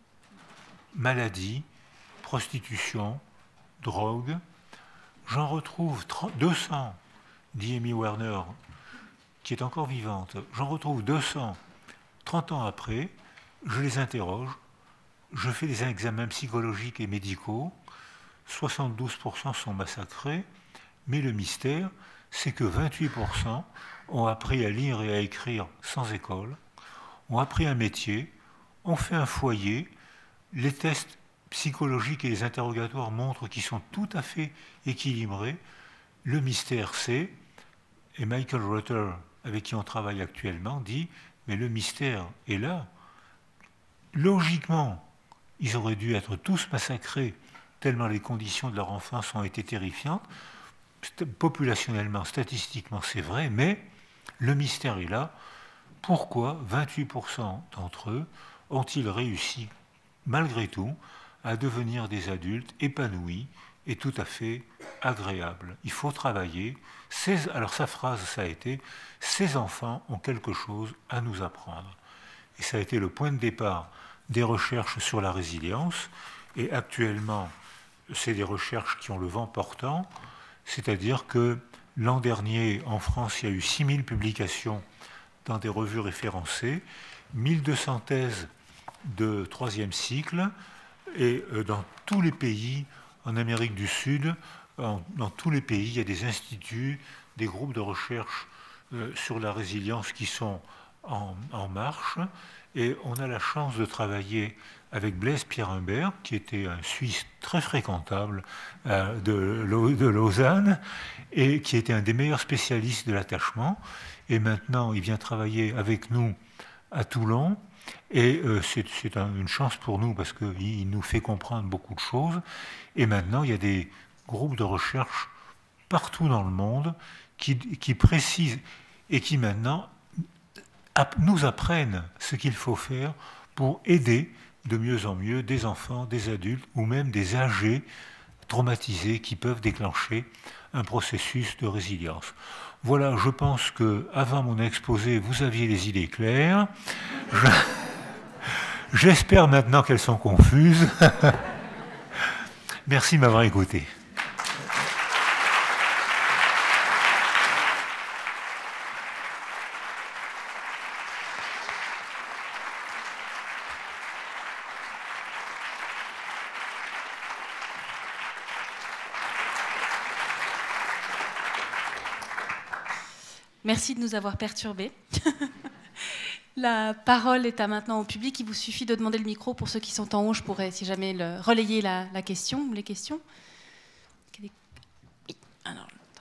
maladie, prostitution, drogue. J'en retrouve 200, dit Amy Werner, qui est encore vivante. J'en retrouve 200, 30 ans après, je les interroge, je fais des examens psychologiques et médicaux, 72% sont massacrés, mais le mystère, c'est que 28% ont appris à lire et à écrire sans école, ont appris un métier, ont fait un foyer, les tests psychologiques et les interrogatoires montrent qu'ils sont tout à fait équilibrés. Le mystère, c'est, et Michael Rutter, avec qui on travaille actuellement, dit, mais le mystère est là. Logiquement, ils auraient dû être tous massacrés, tellement les conditions de leur enfance ont été terrifiantes. Populationnellement, statistiquement, c'est vrai, mais le mystère est là. Pourquoi 28% d'entre eux ont-ils réussi, malgré tout, à devenir des adultes épanouis et tout à fait agréables? Il faut travailler. Alors sa phrase, ça a été « Ces enfants ont quelque chose à nous apprendre ». Et ça a été le point de départ des recherches sur la résilience. Et actuellement, c'est des recherches qui ont le vent portant. C'est-à-dire que l'an dernier, en France, il y a eu 6000 publications dans des revues référencées, 1200 thèses de troisième cycle, et dans tous les pays, en Amérique du Sud, dans tous les pays, il y a des instituts, des groupes de recherche sur la résilience qui sont en marche, et on a la chance de travailler avec Blaise Pierre-Humbert, qui était un Suisse très fréquentable de Lausanne, et qui était un des meilleurs spécialistes de l'attachement. Et maintenant, il vient travailler avec nous à Toulon. Et c'est une chance pour nous parce qu'il nous fait comprendre beaucoup de choses. Et maintenant, il y a des groupes de recherche partout dans le monde qui précisent et qui maintenant nous apprennent ce qu'il faut faire pour aider de mieux en mieux des enfants, des adultes ou même des âgés traumatisés qui peuvent déclencher un processus de résilience. Voilà, je pense qu'avant mon exposé, vous aviez les idées claires. J'espère maintenant qu'elles sont confuses. Merci de m'avoir écouté. Merci de nous avoir perturbés. La parole est à maintenant au public. Il vous suffit de demander le micro. Pour ceux qui sont en haut, je pourrais, si jamais, relayer la question ou les questions. Alors,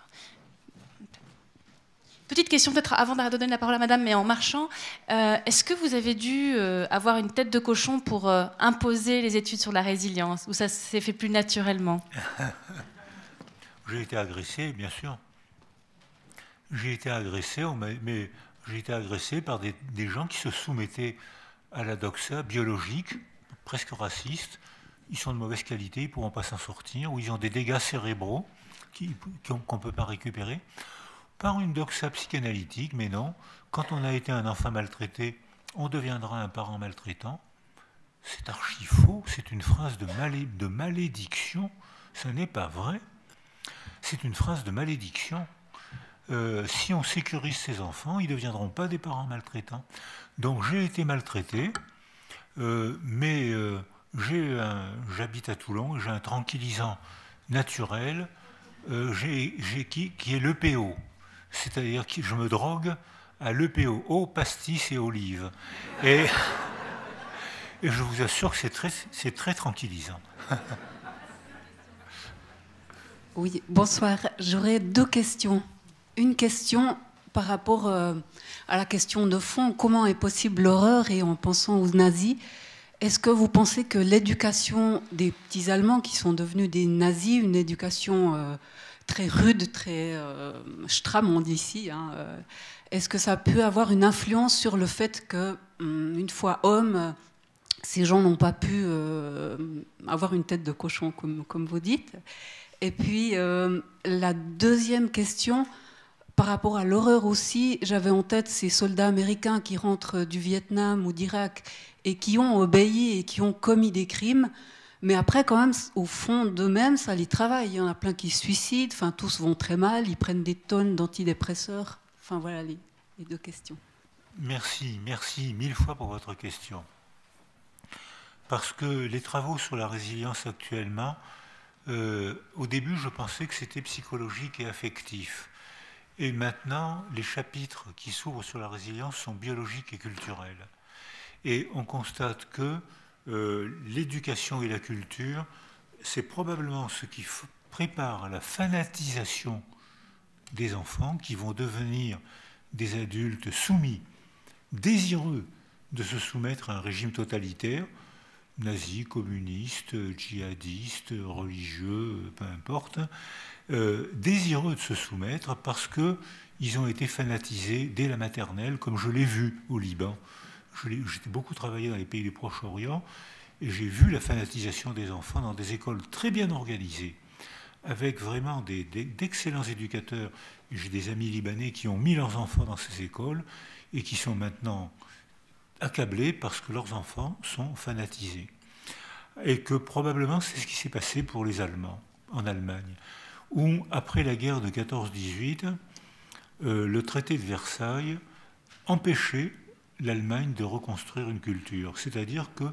petite question peut-être avant de donner la parole à madame, mais en marchant. Est-ce que vous avez dû avoir une tête de cochon pour imposer les études sur la résilience, ou ça s'est fait plus naturellement? J'ai été agressé, bien sûr. J'ai été agressé, mais j'ai été agressé par des gens qui se soumettaient à la doxa biologique, presque raciste. Ils sont de mauvaise qualité, ils ne pourront pas s'en sortir, ou ils ont des dégâts cérébraux qu'on ne peut pas récupérer. Par une doxa psychanalytique, mais non. Quand on a été un enfant maltraité, on deviendra un parent maltraitant. C'est archi faux, c'est une phrase de malédiction. Ce n'est pas vrai. C'est une phrase de malédiction. Si on sécurise ses enfants, ils ne deviendront pas des parents maltraitants. Donc j'ai été maltraité, mais j'habite à Toulon, j'ai un tranquillisant naturel qui est l'EPO. C'est-à-dire que je me drogue à l'EPO, eau, pastis et olive. Et je vous assure que c'est très tranquillisant. Oui, bonsoir. J'aurais deux questions. Une question par rapport à la question de fond, comment est possible l'horreur, et en pensant aux nazis, est-ce que vous pensez que l'éducation des petits Allemands qui sont devenus des nazis, une éducation très rude, très stramm, on dit ici, hein, est-ce que ça peut avoir une influence sur le fait que, une fois hommes, ces gens n'ont pas pu avoir une tête de cochon, comme vous dites? Et puis, la deuxième question, par rapport à l'horreur aussi, j'avais en tête ces soldats américains qui rentrent du Vietnam ou d'Irak et qui ont obéi et qui ont commis des crimes, mais après, quand même, au fond d'eux-mêmes, ça les travaille. Il y en a plein qui se suicident, enfin, tous vont très mal, ils prennent des tonnes d'antidépresseurs. Enfin, voilà les deux questions. Merci mille fois pour votre question. Parce que les travaux sur la résilience actuellement, au début, je pensais que c'était psychologique et affectif. Et maintenant, les chapitres qui s'ouvrent sur la résilience sont biologiques et culturels. Et on constate que l'éducation et la culture, c'est probablement ce qui prépare à la fanatisation des enfants qui vont devenir des adultes soumis, désireux de se soumettre à un régime totalitaire, nazi, communiste, djihadiste, religieux, peu importe, désireux de se soumettre parce qu'ils ont été fanatisés dès la maternelle, comme je l'ai vu au Liban. J'ai beaucoup travaillé dans les pays du Proche-Orient et j'ai vu la fanatisation des enfants dans des écoles très bien organisées, avec vraiment d'excellents éducateurs. J'ai des amis libanais qui ont mis leurs enfants dans ces écoles et qui sont maintenant accablés parce que leurs enfants sont fanatisés. Et que probablement c'est ce qui s'est passé pour les Allemands en Allemagne, où après la guerre de 14-18, le traité de Versailles empêchait l'Allemagne de reconstruire une culture. C'est-à-dire que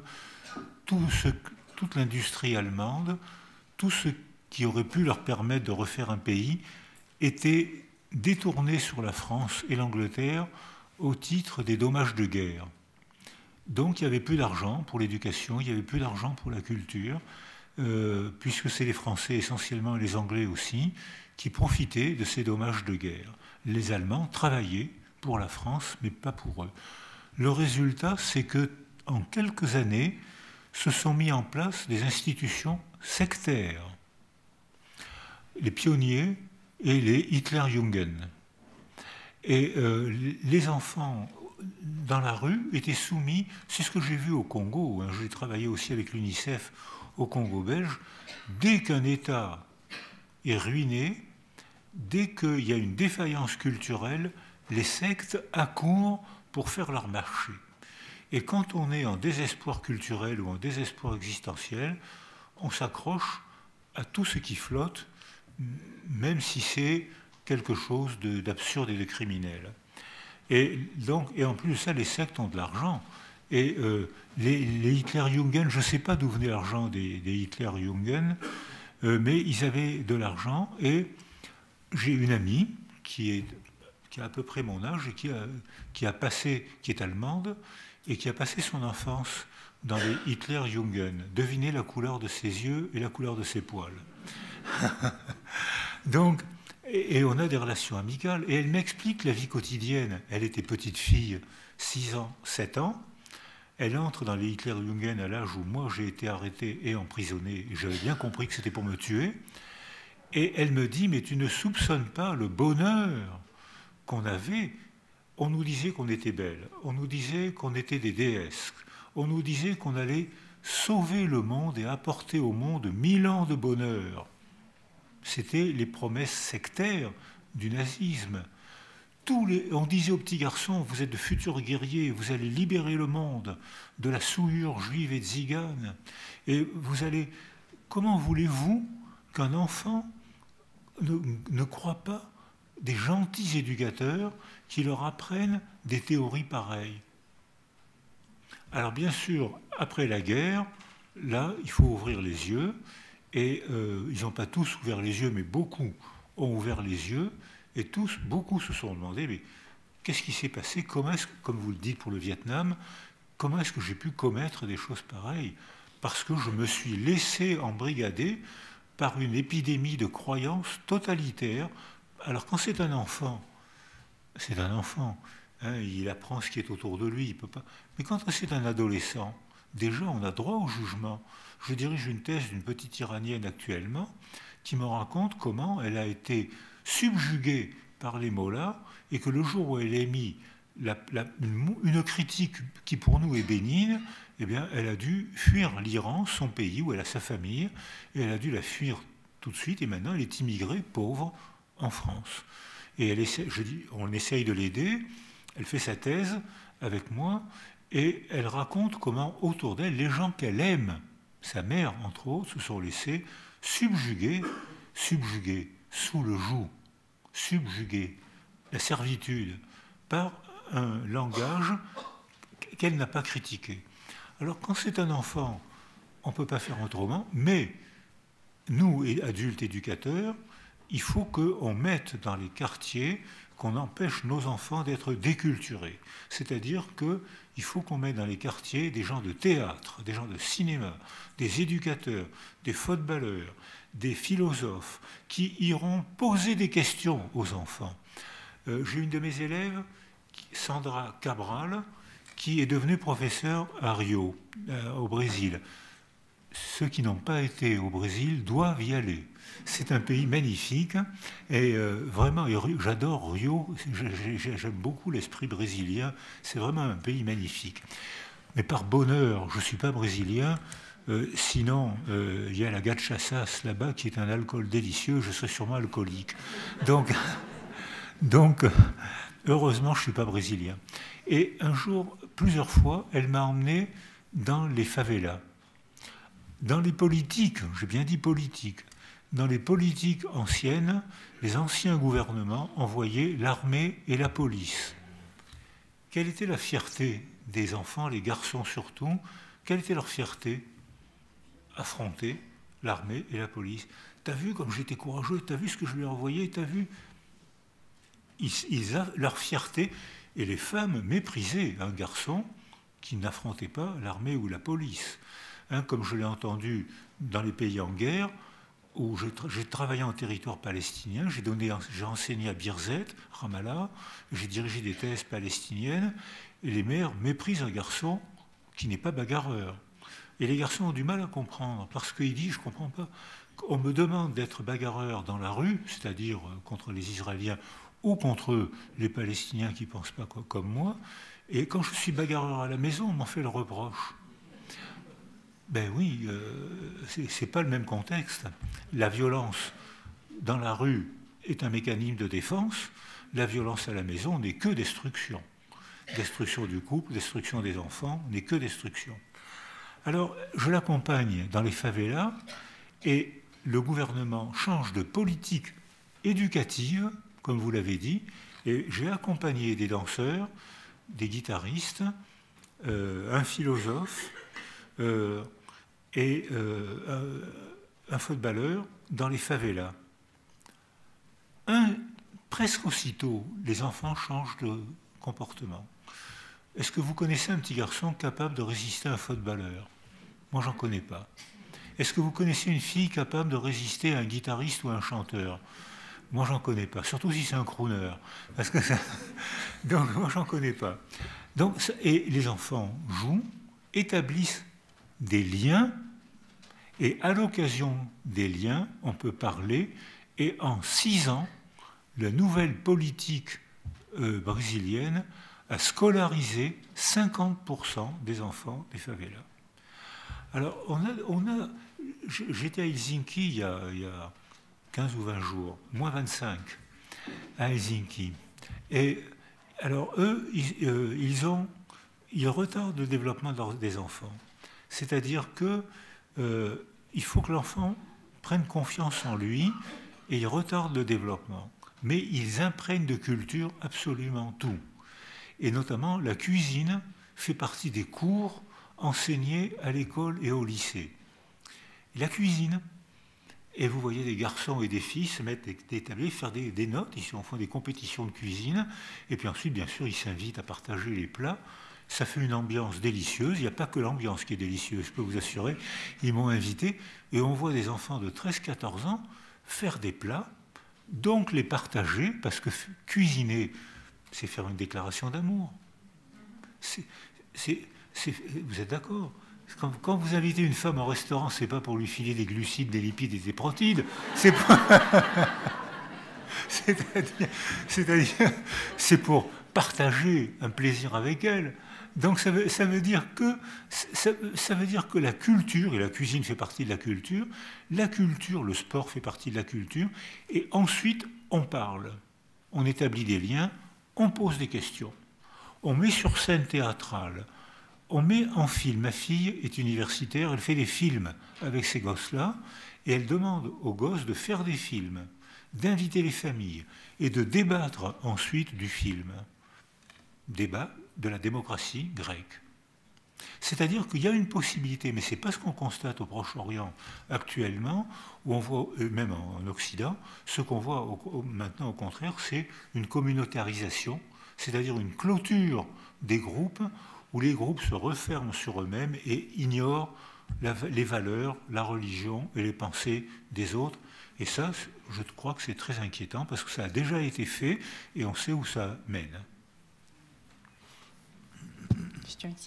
toute l'industrie allemande, tout ce qui aurait pu leur permettre de refaire un pays, était détourné sur la France et l'Angleterre au titre des dommages de guerre. Donc il n'y avait plus d'argent pour l'éducation, il n'y avait plus d'argent pour la culture, puisque c'est les Français essentiellement et les Anglais aussi qui profitaient de ces dommages de guerre. Les Allemands travaillaient pour la France, mais pas pour eux. Le résultat, c'est que en quelques années, se sont mis en place des institutions sectaires. Les pionniers et les Hitlerjugend. Et les enfants dans la rue étaient soumis, c'est ce que j'ai vu au Congo, hein, j'ai travaillé aussi avec l'UNICEF au Congo belge, dès qu'un État est ruiné, dès qu'il y a une défaillance culturelle, les sectes accourent pour faire leur marché. Et quand on est en désespoir culturel ou en désespoir existentiel, on s'accroche à tout ce qui flotte, même si c'est quelque chose d'absurde et de criminel. Et en plus de ça, les sectes ont de l'argent. Et les Hitlerjugend, je ne sais pas d'où venait l'argent des Hitlerjugend, mais ils avaient de l'argent. Et j'ai une amie qui a à peu près mon âge et qui est allemande et qui a passé son enfance dans les Hitlerjugend. Devinez la couleur de ses yeux et la couleur de ses poils. Donc, et on a des relations amicales. Et elle m'explique la vie quotidienne. Elle était petite fille, 6 ans, 7 ans. Elle entre dans les Hitlerjugend à l'âge où moi j'ai été arrêté et emprisonné. Et j'avais bien compris que c'était pour me tuer. Et elle me dit, mais tu ne soupçonnes pas le bonheur qu'on avait. On nous disait qu'on était belles. On nous disait qu'on était des déesses. On nous disait qu'on allait sauver le monde et apporter au monde 1000 ans de bonheur. C'était les promesses sectaires du nazisme. On disait aux petits garçons, vous êtes de futurs guerriers, vous allez libérer le monde de la souillure juive et tzigane. Et vous allez... Comment voulez-vous qu'un enfant ne croit pas des gentils éducateurs qui leur apprennent des théories pareilles? Alors bien sûr, après la guerre, là, il faut ouvrir les yeux. Et ils n'ont pas tous ouvert les yeux, mais beaucoup ont ouvert les yeux. Et beaucoup se sont demandé, mais qu'est-ce qui s'est passé? Comme vous le dites pour le Vietnam, comment est-ce que j'ai pu commettre des choses pareilles? Parce que je me suis laissé embrigader par une épidémie de croyances totalitaires. Alors quand c'est un enfant, hein, il apprend ce qui est autour de lui, il peut pas. Mais quand c'est un adolescent, déjà on a droit au jugement. Je dirige une thèse d'une petite Iranienne actuellement qui me raconte comment elle a été subjuguée par les mollahs et que le jour où elle a émis une critique qui pour nous est bénigne, eh bien, elle a dû fuir l'Iran, son pays où elle a sa famille, et elle a dû la fuir tout de suite et maintenant elle est immigrée pauvre en France. Et on essaye de l'aider, elle fait sa thèse avec moi et elle raconte comment autour d'elle, les gens qu'elle aime, sa mère, entre autres, se sont laissés subjuguer sous le joug, subjuguer la servitude par un langage qu'elle n'a pas critiqué. Alors quand c'est un enfant, on ne peut pas faire autrement, mais nous, adultes éducateurs, il faut qu'on mette dans les quartiers, qu'on empêche nos enfants d'être déculturés. C'est-à-dire qu'il faut qu'on mette dans les quartiers des gens de théâtre, des gens de cinéma, des éducateurs, des footballeurs, des philosophes, qui iront poser des questions aux enfants. J'ai une de mes élèves, Sandra Cabral, qui est devenue professeure à Rio, au Brésil. Ceux qui n'ont pas été au Brésil doivent y aller. C'est un pays magnifique et vraiment, j'adore Rio, j'aime beaucoup l'esprit brésilien, c'est vraiment un pays magnifique. Mais par bonheur, je ne suis pas brésilien, sinon il y a la gachasas là-bas qui est un alcool délicieux, je serais sûrement alcoolique. Donc heureusement, je ne suis pas brésilien. Et un jour, plusieurs fois, elle m'a emmené dans les favelas. Dans les politiques, j'ai bien dit politiques, dans les politiques anciennes, les anciens gouvernements envoyaient l'armée et la police. Quelle était la fierté des enfants, les garçons surtout? Quelle était leur fierté? Affronter l'armée et la police. T'as vu comme j'étais courageux? T'as vu ce que je lui ai envoyé? T'as vu? Leur fierté, et les femmes méprisaient un garçon qui n'affrontait pas l'armée ou la police. Hein, comme je l'ai entendu dans les pays en guerre, où j'ai travaillé en territoire palestinien, j'ai enseigné à Birzeit, Ramallah, j'ai dirigé des thèses palestiniennes, et les mères méprisent un garçon qui n'est pas bagarreur. Et les garçons ont du mal à comprendre, parce qu'il dit, je ne comprends pas, on me demande d'être bagarreur dans la rue, c'est-à-dire contre les Israéliens ou contre les Palestiniens qui ne pensent pas comme moi, et quand je suis bagarreur à la maison, on m'en fait le reproche. Ben oui, c'est pas le même contexte. La violence dans la rue est un mécanisme de défense, la violence à la maison n'est que destruction. Destruction du couple, destruction des enfants, n'est que destruction. Alors, je l'accompagne dans les favelas et le gouvernement change de politique éducative, comme vous l'avez dit, et j'ai accompagné des danseurs, des guitaristes, un philosophe et un footballeur dans les favelas. Presque aussitôt, les enfants changent de comportement. Est-ce que vous connaissez un petit garçon capable de résister à un footballeur? Moi, j'en connais pas. Est-ce que vous connaissez une fille capable de résister à un guitariste ou à un chanteur? Moi, j'en connais pas. Surtout si c'est un crooner. Parce que ça... Donc, moi, j'en connais pas. Donc, et les enfants jouent, établissent des liens, et à l'occasion des liens, on peut parler, et en 6 ans, la nouvelle politique brésilienne a scolarisé 50% des enfants des favelas. Alors, j'étais à Helsinki il y a 15 ou 20 jours, moins 25, à Helsinki. Et alors, eux, ils retardent le développement des enfants. C'est-à-dire qu'il faut que l'enfant prenne confiance en lui et ils retardent le développement. Mais ils imprègnent de culture absolument tout. Et notamment, la cuisine fait partie des cours enseignés à l'école et au lycée. La cuisine. Et vous voyez des garçons et des filles se mettre des tablés, faire des notes, ils font des compétitions de cuisine, et puis ensuite, bien sûr, ils s'invitent à partager les plats. Ça fait une ambiance délicieuse. Il n'y a pas que l'ambiance qui est délicieuse, je peux vous assurer. Ils m'ont invité, et on voit des enfants de 13-14 ans faire des plats, donc les partager, parce que cuisiner, c'est faire une déclaration d'amour. Vous êtes d'accord? Quand vous invitez une femme au restaurant, c'est pas pour lui filer des glucides, des lipides et des protides. C'est-à-dire, c'est pour partager un plaisir avec elle. Donc ça veut dire que la culture, et la cuisine fait partie de la culture, le sport fait partie de la culture, et ensuite on parle, on établit des liens, on pose des questions, on met sur scène théâtrale, on met en film. Ma fille est universitaire, elle fait des films avec ces gosses-là, et elle demande aux gosses de faire des films, d'inviter les familles, et de débattre ensuite du film. Débat de la démocratie grecque. C'est-à-dire qu'il y a une possibilité, mais ce n'est pas ce qu'on constate au Proche-Orient actuellement, où on voit, même en Occident, ce qu'on voit maintenant au contraire, c'est une communautarisation, c'est-à-dire une clôture des groupes, où les groupes se referment sur eux-mêmes et ignorent les valeurs, la religion et les pensées des autres. Et ça, je crois que c'est très inquiétant, parce que ça a déjà été fait, et on sait où ça mène. Question ici.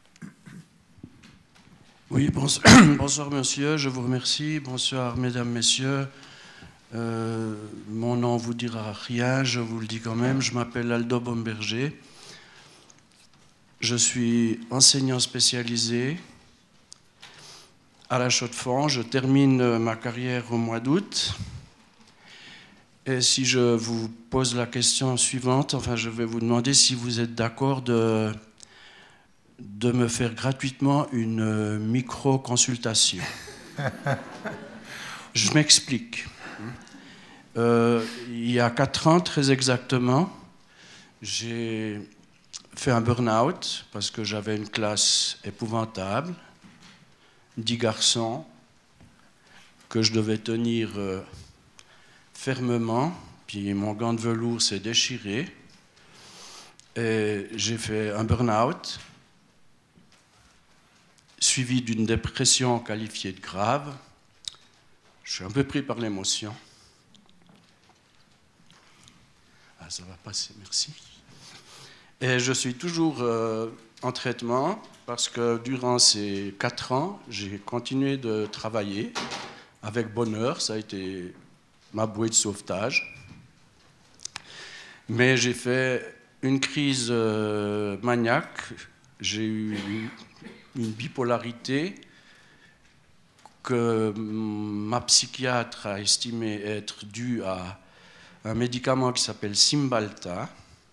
Oui, bonsoir monsieur, je vous remercie. Bonsoir mesdames, messieurs. Mon nom vous dira rien, je vous le dis quand même. Je m'appelle Aldo Bomberger. Je suis enseignant spécialisé à la Chaux-de-Fonds. Je termine ma carrière au mois d'août. Et si je vous pose la question suivante, enfin je vais vous demander si vous êtes d'accord de me faire gratuitement une micro-consultation. Je m'explique. Il y a 4 ans, très exactement, j'ai fait un burn-out parce que j'avais une classe épouvantable, 10 garçons, que je devais tenir fermement, puis mon gant de velours s'est déchiré, et j'ai fait un burn-out, suivi d'une dépression qualifiée de grave. Je suis un peu pris par l'émotion. Ah, ça va passer, merci. Et je suis toujours en traitement parce que durant ces 4 ans, j'ai continué de travailler avec bonheur. Ça a été ma bouée de sauvetage. Mais j'ai fait une crise maniaque. J'ai eu une bipolarité que ma psychiatre a estimé être due à un médicament qui s'appelle Cymbalta.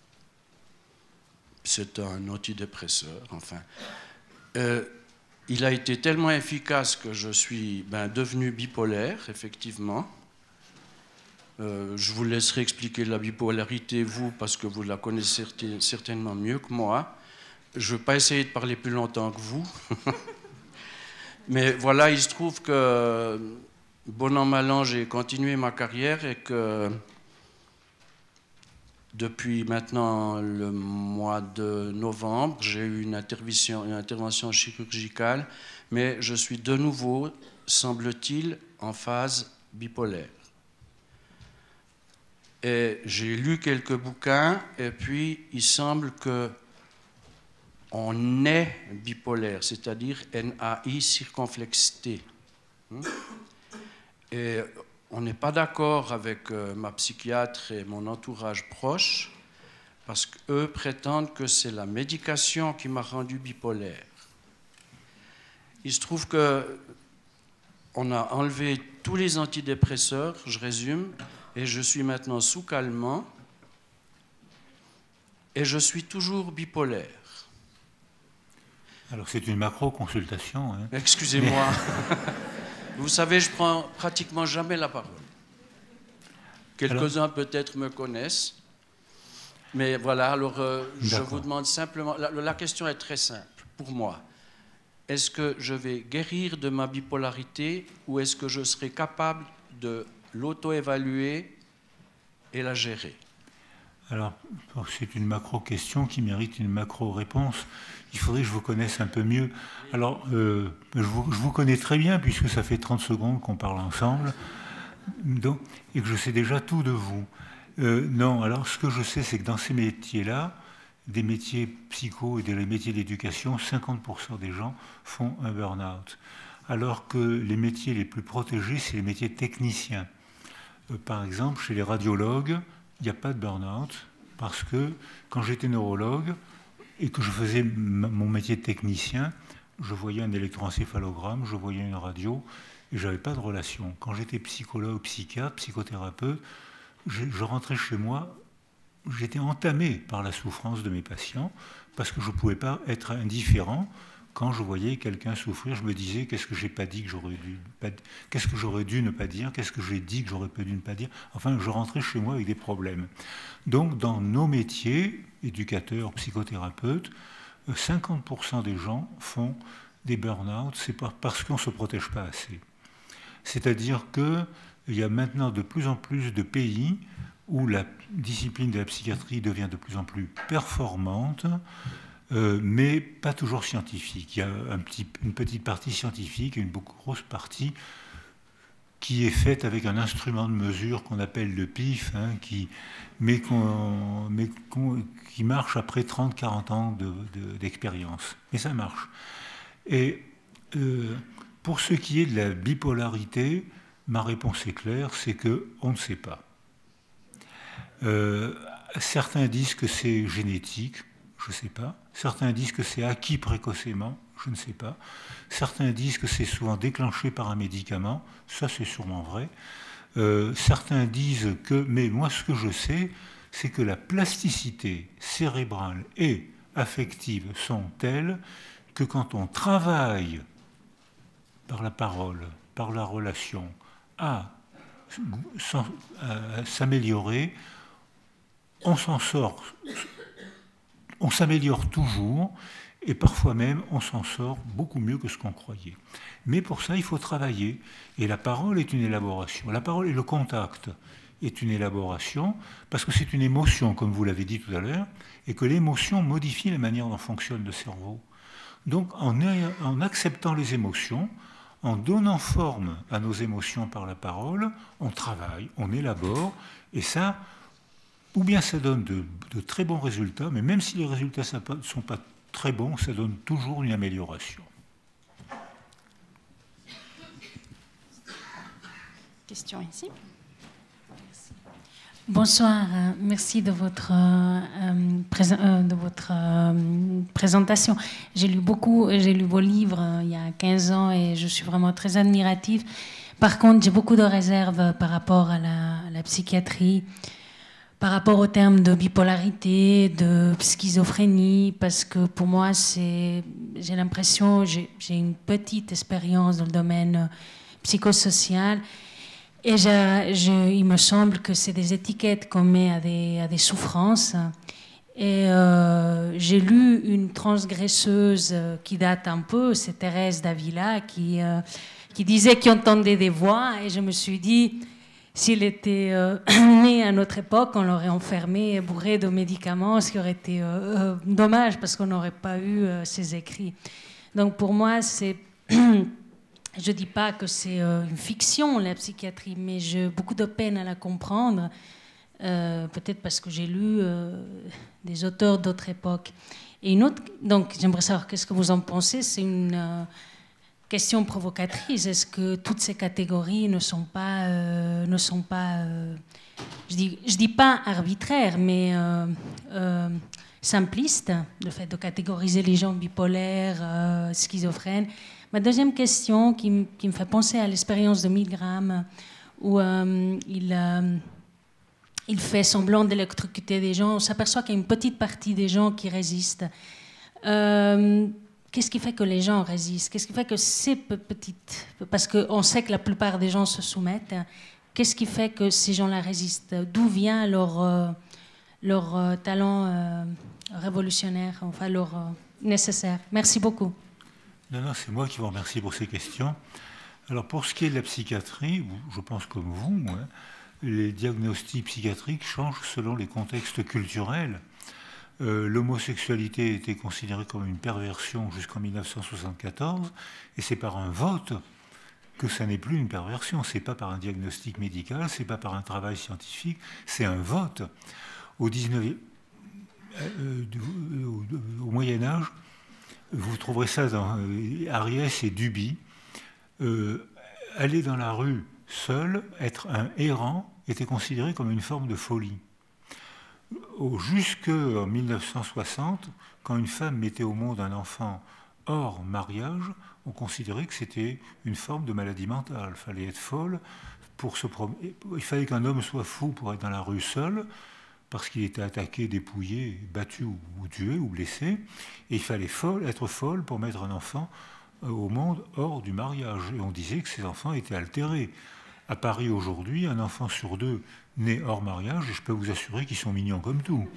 C'est un antidépresseur, enfin. Il a été tellement efficace que je suis devenu bipolaire, effectivement. Je vous laisserai expliquer la bipolarité, vous, parce que vous la connaissez certainement mieux que moi. Je ne vais pas essayer de parler plus longtemps que vous. Mais voilà, il se trouve que, bon an, mal an, j'ai continué ma carrière et que depuis maintenant le mois de novembre, j'ai eu une intervention chirurgicale, mais je suis de nouveau, semble-t-il, en phase bipolaire. Et j'ai lu quelques bouquins, et puis il semble que on est bipolaire, c'est-à-dire NAI circonflexe-T. Et on n'est pas d'accord avec ma psychiatre et mon entourage proche, parce qu'eux prétendent que c'est la médication qui m'a rendu bipolaire. Il se trouve qu'on a enlevé tous les antidépresseurs, je résume, et je suis maintenant sous calmant, et je suis toujours bipolaire. Alors c'est une macro-consultation. Hein. Excusez-moi. Vous savez, je prends pratiquement jamais la parole. Quelques-uns peut-être me connaissent. Mais voilà, alors je vous demande simplement... La question est très simple pour moi. Est-ce que je vais guérir de ma bipolarité ou est-ce que je serai capable de l'auto-évaluer et la gérer? Alors, c'est une macro-question qui mérite une macro-réponse. Il faudrait que je vous connaisse un peu mieux. Alors, je vous connais très bien, puisque ça fait 30 secondes qu'on parle ensemble, donc, et que je sais déjà tout de vous. Non, alors ce que je sais, c'est que dans ces métiers-là, des métiers psycho et des métiers d'éducation, 50% des gens font un burn-out. Alors que les métiers les plus protégés, c'est les métiers techniciens. Par exemple, chez les radiologues, il n'y a pas de burn-out, parce que quand j'étais neurologue et que je faisais mon métier de technicien, je voyais un électroencéphalogramme, je voyais une radio, et je n'avais pas de relation. Quand j'étais psychologue, psychiatre, psychothérapeute, je rentrais chez moi, j'étais entamé par la souffrance de mes patients, parce que je ne pouvais pas être indifférent. Quand je voyais quelqu'un souffrir, je me disais, qu'est-ce que j'ai pas dit que j'aurais dû, qu'est-ce que j'aurais dû ne pas dire, qu'est-ce que j'ai dit que j'aurais pas dû ne pas dire. Enfin, je rentrais chez moi avec des problèmes. Donc, dans nos métiers, éducateurs, psychothérapeutes, 50% des gens font des burn-out, c'est parce qu'on ne se protège pas assez. C'est-à-dire qu'il y a maintenant de plus en plus de pays où la discipline de la psychiatrie devient de plus en plus performante, mais pas toujours scientifique. Il y a une petite partie scientifique et une beaucoup grosse partie qui est faite avec un instrument de mesure qu'on appelle le PIF, hein, qui marche après 30-40 ans d'expérience. Mais ça marche. Et pour ce qui est de la bipolarité, ma réponse est claire, c'est qu'on ne sait pas. Certains disent que c'est génétique, je ne sais pas. Certains disent que c'est acquis précocement, je ne sais pas. Certains disent que c'est souvent déclenché par un médicament, ça c'est sûrement vrai. Certains disent que, mais moi ce que je sais, c'est que la plasticité cérébrale et affective sont telles que quand on travaille par la parole, par la relation, à s'améliorer, on s'en sort. On s'améliore toujours, et parfois même, on s'en sort beaucoup mieux que ce qu'on croyait. Mais pour ça, il faut travailler. Et la parole est une élaboration. La parole et le contact est une élaboration, parce que c'est une émotion, comme vous l'avez dit tout à l'heure, et que l'émotion modifie la manière dont fonctionne le cerveau. Donc, en acceptant les émotions, en donnant forme à nos émotions par la parole, on travaille, on élabore, et ça, ou bien ça donne de très bons résultats, mais même si les résultats ne sont pas très bons, ça donne toujours une amélioration. Question ici. Bonsoir, merci de votre présentation. J'ai lu vos livres il y a 15 ans et je suis vraiment très admirative. Par contre, j'ai beaucoup de réserves par rapport à la psychiatrie, par rapport au terme de bipolarité, de schizophrénie, parce que pour moi, j'ai l'impression, j'ai une petite expérience dans le domaine psychosocial. Et il me semble que c'est des étiquettes qu'on met à des souffrances. Et j'ai lu une transgresseuse qui date un peu, c'est Thérèse d'Avila, qui disait qu'il entendait des voix. Et je me suis dit, s'il était né à notre époque, on l'aurait enfermé, bourré de médicaments, ce qui aurait été dommage parce qu'on n'aurait pas eu ses écrits. Donc pour moi, c'est... Je ne dis pas que c'est une fiction, la psychiatrie, mais j'ai beaucoup de peine à la comprendre, peut-être parce que j'ai lu des auteurs d'autres époques. Et une autre, donc j'aimerais savoir qu'est-ce que vous en pensez, c'est une question provocatrice. Est-ce que toutes ces catégories ne sont pas je dis pas arbitraires, mais simplistes, le fait de catégoriser les gens bipolaires, schizophrènes. Ma deuxième question, qui me fait penser à l'expérience de Milgram, où il fait semblant d'électrocuter des gens, on s'aperçoit qu'il y a une petite partie des gens qui résistent. Qu'est-ce qui fait que les gens résistent? Qu'est-ce qui fait que ces petites... Parce qu'on sait que la plupart des gens se soumettent. Qu'est-ce qui fait que ces gens-là résistent? D'où vient leur talent révolutionnaire, enfin leur nécessaire? Merci beaucoup. Non, c'est moi qui vous remercie pour ces questions. Alors, pour ce qui est de la psychiatrie, je pense comme vous, moi, les diagnostics psychiatriques changent selon les contextes culturels. L'homosexualité était considérée comme une perversion jusqu'en 1974, et c'est par un vote que ça n'est plus une perversion. C'est pas par un diagnostic médical, c'est pas par un travail scientifique, c'est un vote. Au Moyen-Âge, vous trouverez ça dans Ariès et Duby. Aller dans la rue seul, être un errant, était considéré comme une forme de folie. Jusqu'en 1960, quand une femme mettait au monde un enfant hors mariage, on considérait que c'était une forme de maladie mentale. Il fallait être folle pour se promener. Il fallait qu'un homme soit fou pour être dans la rue seul, parce qu'il était attaqué, dépouillé, battu ou tué ou blessé. Et il fallait être folle pour mettre un enfant au monde hors du mariage. Et on disait que ces enfants étaient altérés. À Paris aujourd'hui, un enfant sur deux né hors mariage, et je peux vous assurer qu'ils sont mignons comme tout.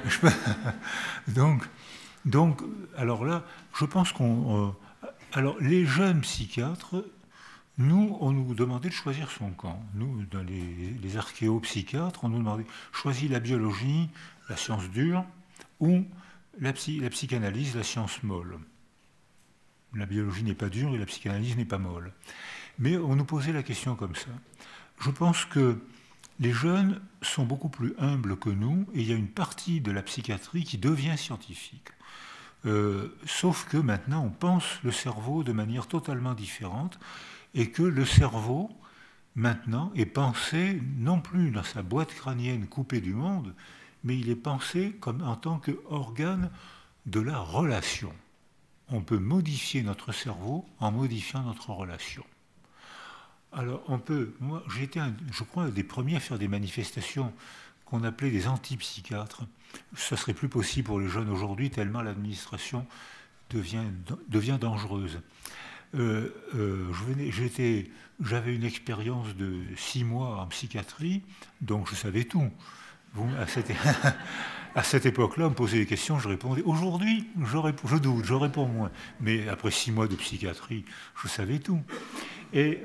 Donc, alors là, je pense alors, les jeunes psychiatres, on nous demandait de choisir son camp. Nous, dans les archéopsychiatres, on nous demandait choisir la biologie, la science dure, ou la psychanalyse, la science molle. La biologie n'est pas dure et la psychanalyse n'est pas molle. Mais on nous posait la question comme ça. Je pense que les jeunes sont beaucoup plus humbles que nous, et il y a une partie de la psychiatrie qui devient scientifique. Sauf que maintenant, on pense le cerveau de manière totalement différente, et que le cerveau, maintenant, est pensé non plus dans sa boîte crânienne coupée du monde, mais il est pensé en tant qu'organe de la relation. On peut modifier notre cerveau en modifiant notre relation. Alors, moi, j'ai été, je crois, un des premiers à faire des manifestations qu'on appelait des antipsychiatres. Ça serait plus possible pour les jeunes aujourd'hui, tellement l'administration devient dangereuse. J'avais une expérience de 6 mois en psychiatrie, donc je savais tout. À cette époque-là, on me posait des questions, je répondais. Aujourd'hui, je doute, je réponds moins. Mais après 6 mois de psychiatrie, je savais tout. Et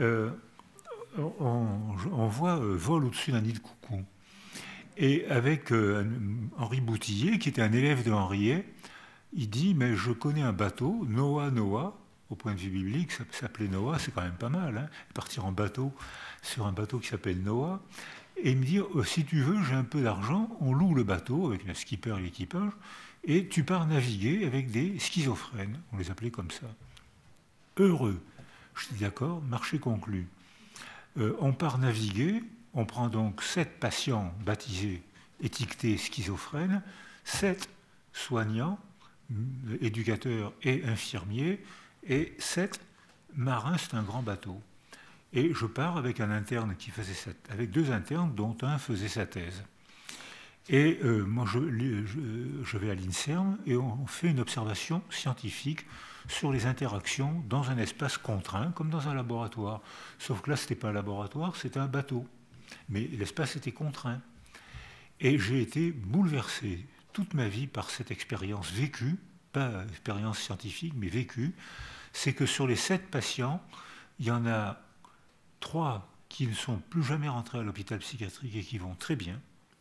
on voit Vol au-dessus d'un nid de coucou. Et avec Henri Boutillier, qui était un élève de Henriet, il dit, mais je connais un bateau, Noah, au point de vue biblique, s'appelait Noah, c'est quand même pas mal, hein, partir en bateau, sur un bateau qui s'appelle Noah, et il me dit, si tu veux, j'ai un peu d'argent, on loue le bateau avec un skipper et l'équipage, et tu pars naviguer avec des schizophrènes, on les appelait comme ça. Heureux. Je dis d'accord, marché conclu. On part naviguer, on prend donc 7 patients baptisés, étiquetés schizophrènes, 7 soignants, éducateurs et infirmiers, et 7 marins, c'est un grand bateau. Et je pars avec un interne qui faisait avec 2 internes, dont un faisait sa thèse. Et moi, je vais à l'INSERM et on fait une observation scientifique sur les interactions dans un espace contraint, comme dans un laboratoire. Sauf que là, ce n'était pas un laboratoire, c'était un bateau. Mais l'espace était contraint. Et j'ai été bouleversé toute ma vie par cette expérience vécue, pas expérience scientifique, mais vécue. C'est que sur les 7 patients, il y en a 3 qui ne sont plus jamais rentrés à l'hôpital psychiatrique et qui vont très bien.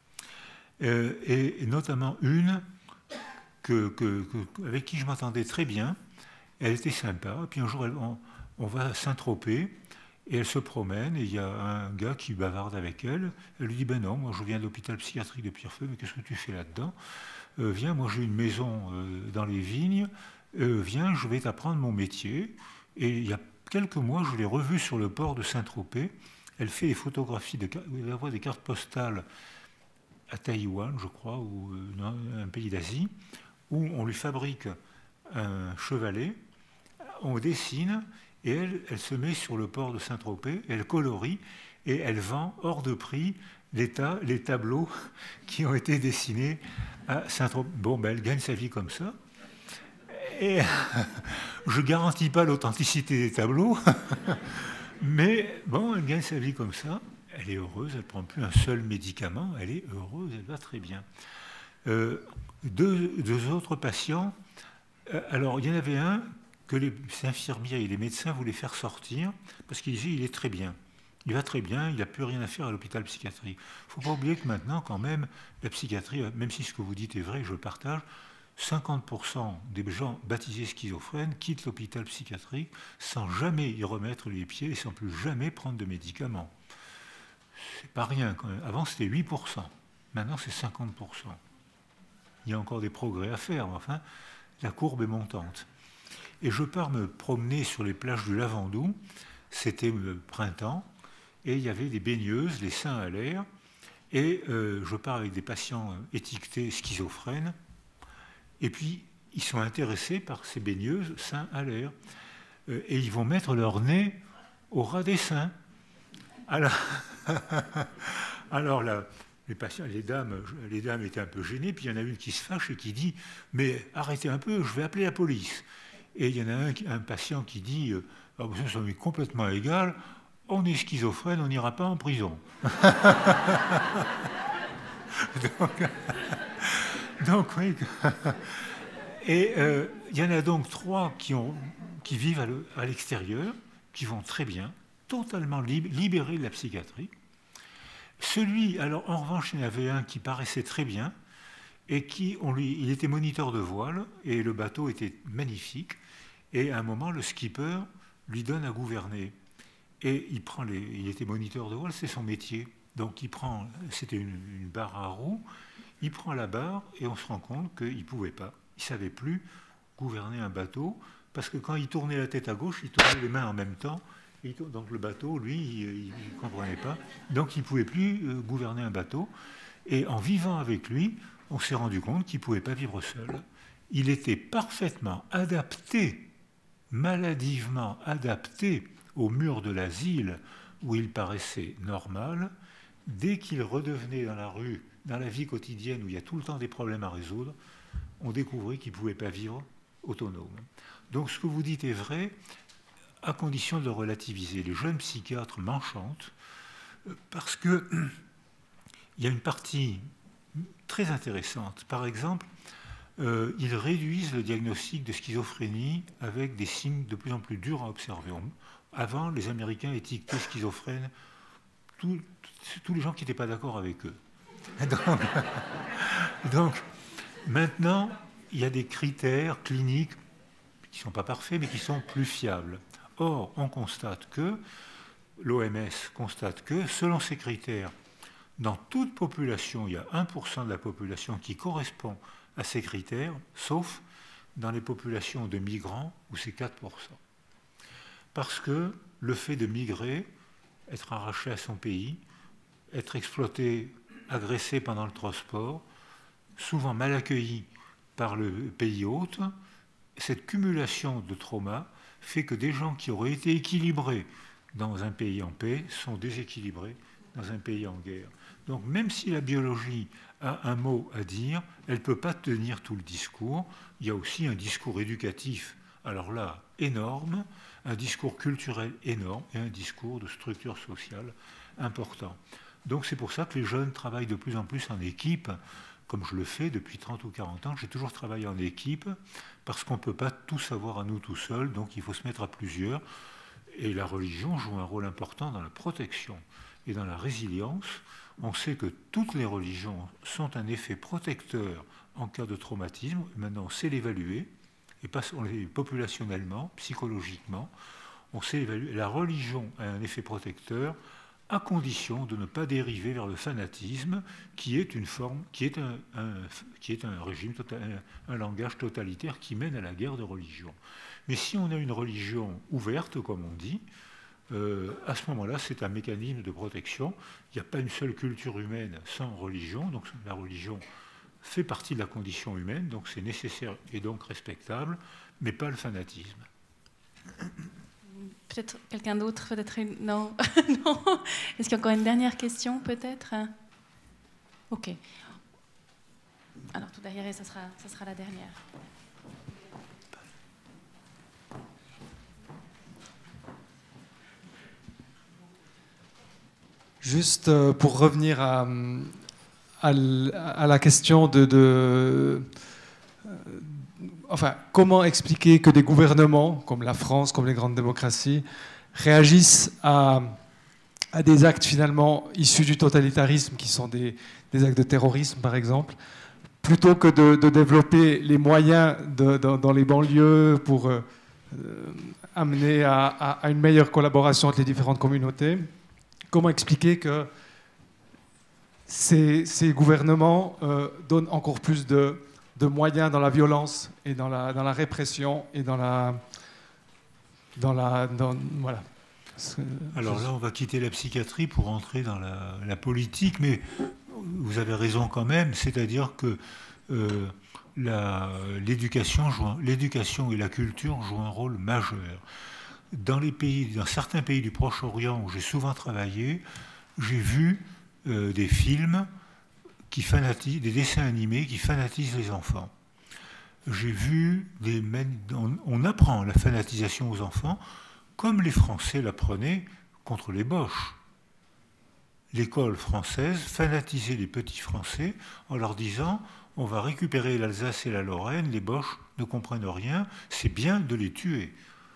Et notamment une avec qui je m'entendais très bien. Elle était sympa. Puis un jour, on va à Saint-Tropez et elle se promène et il y a un gars qui bavarde avec elle. Elle lui dit, ben non, moi je viens de l'hôpital psychiatrique de Pierrefeu, mais qu'est-ce que tu fais là-dedans? Viens, moi j'ai une maison dans les vignes. Viens, je vais t'apprendre mon métier. Et il y a quelques mois, je l'ai revue sur le port de Saint-Tropez. Elle fait des photographies, elle envoie des cartes postales à Taïwan, je crois, ou un pays d'Asie, où on lui fabrique un chevalet, on dessine, et elle se met sur le port de Saint-Tropez, elle colorie, et elle vend hors de prix les tableaux qui ont été dessinés à Saint-Tropez. Bon, ben, elle gagne sa vie comme ça. Et je ne garantis pas l'authenticité des tableaux, mais bon, elle gagne sa vie comme ça. Elle est heureuse, elle ne prend plus un seul médicament, elle est heureuse, elle va très bien. 2 autres patients, alors il y en avait un que les infirmiers et les médecins voulaient faire sortir, parce qu'ils disaient il est très bien. Il va très bien, il n'a plus rien à faire à l'hôpital psychiatrique. Il ne faut pas oublier que maintenant, quand même, la psychiatrie, même si ce que vous dites est vrai, je le partage, 50% des gens baptisés schizophrènes quittent l'hôpital psychiatrique sans jamais y remettre les pieds et sans plus jamais prendre de médicaments. C'est pas rien quand même. Avant c'était 8%, maintenant c'est 50%. Il y a encore des progrès à faire, mais enfin, la courbe est montante. Et je pars me promener sur les plages du Lavandou, c'était le printemps, et il y avait des baigneuses, les seins à l'air, et je pars avec des patients étiquetés schizophrènes, et puis ils sont intéressés par ces baigneuses, seins à l'air, et ils vont mettre leur nez au ras des seins. Alors là, les patients, les dames étaient un peu gênées, puis il y en a une qui se fâche et qui dit « Mais arrêtez un peu, je vais appeler la police ». Et il y en a un patient qui dit « Oh, ça m'est complètement égal, on est schizophrène, on n'ira pas en prison ». donc oui. Et il y en a donc 3 qui vivent à l'extérieur, qui vont très bien, totalement libérés de la psychiatrie. Alors en revanche, il y en avait un qui paraissait très bien, et il était moniteur de voile, et le bateau était magnifique, et à un moment, le skipper lui donne à gouverner. Et il était moniteur de voile, c'est son métier. Donc c'était une barre à roues, il prend la barre, et on se rend compte qu'il ne pouvait pas. Il ne savait plus gouverner un bateau, parce que quand il tournait la tête à gauche, il tournait les mains en même temps, donc le bateau, lui, il ne comprenait pas. Donc il ne pouvait plus gouverner un bateau. Et en vivant avec lui, on s'est rendu compte qu'il ne pouvait pas vivre seul. Il était parfaitement adapté, maladivement adapté au mur de l'asile où il paraissait normal. Dès qu'il redevenait dans la rue, dans la vie quotidienne où il y a tout le temps des problèmes à résoudre, on découvrait qu'il ne pouvait pas vivre autonome. Donc ce que vous dites est vrai, à condition de le relativiser. Les jeunes psychiatres m'enchantent parce qu'il y a une partie très intéressante. Par exemple, ils réduisent le diagnostic de schizophrénie avec des signes de plus en plus durs à observer. Avant, les Américains étiquetaient schizophrènes tous les gens qui n'étaient pas d'accord avec eux. Donc, maintenant, il y a des critères cliniques qui ne sont pas parfaits, mais qui sont plus fiables. Or, on constate que, l'OMS constate que, selon ces critères, dans toute population, il y a 1% de la population qui correspond à ces critères, sauf dans les populations de migrants, où c'est 4%. Parce que le fait de migrer, être arraché à son pays, être exploité, agressé pendant le transport, souvent mal accueilli par le pays hôte, cette cumulation de traumas fait que des gens qui auraient été équilibrés dans un pays en paix sont déséquilibrés dans un pays en guerre. Donc même si la biologie a un mot à dire, elle ne peut pas tenir tout le discours. Il y a aussi un discours éducatif, alors là, énorme, un discours culturel énorme et un discours de structure sociale important. Donc c'est pour ça que les jeunes travaillent de plus en plus en équipe, comme je le fais depuis 30 ou 40 ans. J'ai toujours travaillé en équipe, parce qu'on ne peut pas tout savoir à nous tout seuls, donc il faut se mettre à plusieurs. Et la religion joue un rôle important dans la protection et dans la résilience. On sait que toutes les religions sont un effet protecteur en cas de traumatisme. Maintenant, on sait l'évaluer, et pas populationnellement, psychologiquement. On sait évaluer. La religion a un effet protecteur à condition de ne pas dériver vers le fanatisme, qui est une forme, qui est un régime, un langage totalitaire qui mène à la guerre de religion. Mais si on a une religion ouverte, comme on dit, à ce moment-là, c'est un mécanisme de protection. Il n'y a pas une seule culture humaine sans religion, donc la religion fait partie de la condition humaine, donc c'est nécessaire et donc respectable, mais pas le fanatisme. Peut-être quelqu'un d'autre, peut-être une... Non, non. Est-ce qu'il y a encore une dernière question, peut-être? Ok. Alors, tout derrière, ça sera la dernière. Juste pour revenir à la question enfin, comment expliquer que des gouvernements, comme la France, comme les grandes démocraties, réagissent à des actes finalement issus du totalitarisme, qui sont des actes de terrorisme, par exemple, plutôt que de développer les moyens dans les banlieues pour amener à une meilleure collaboration entre les différentes communautés. Comment expliquer que ces gouvernements donnent encore plus de moyens dans la violence et dans la répression et voilà. Alors là, on va quitter la psychiatrie pour entrer dans la politique, mais vous avez raison quand même, c'est-à-dire que l'éducation et la culture jouent un rôle majeur. Dans certains pays du Proche-Orient où j'ai souvent travaillé, j'ai vu des films des dessins animés qui fanatisent les enfants. J'ai vu on apprend la fanatisation aux enfants comme les Français l'apprenaient contre les Boches. L'école française fanatisait les petits Français en leur disant « on va récupérer l'Alsace et la Lorraine, les Boches ne comprennent rien, c'est bien de les tuer ».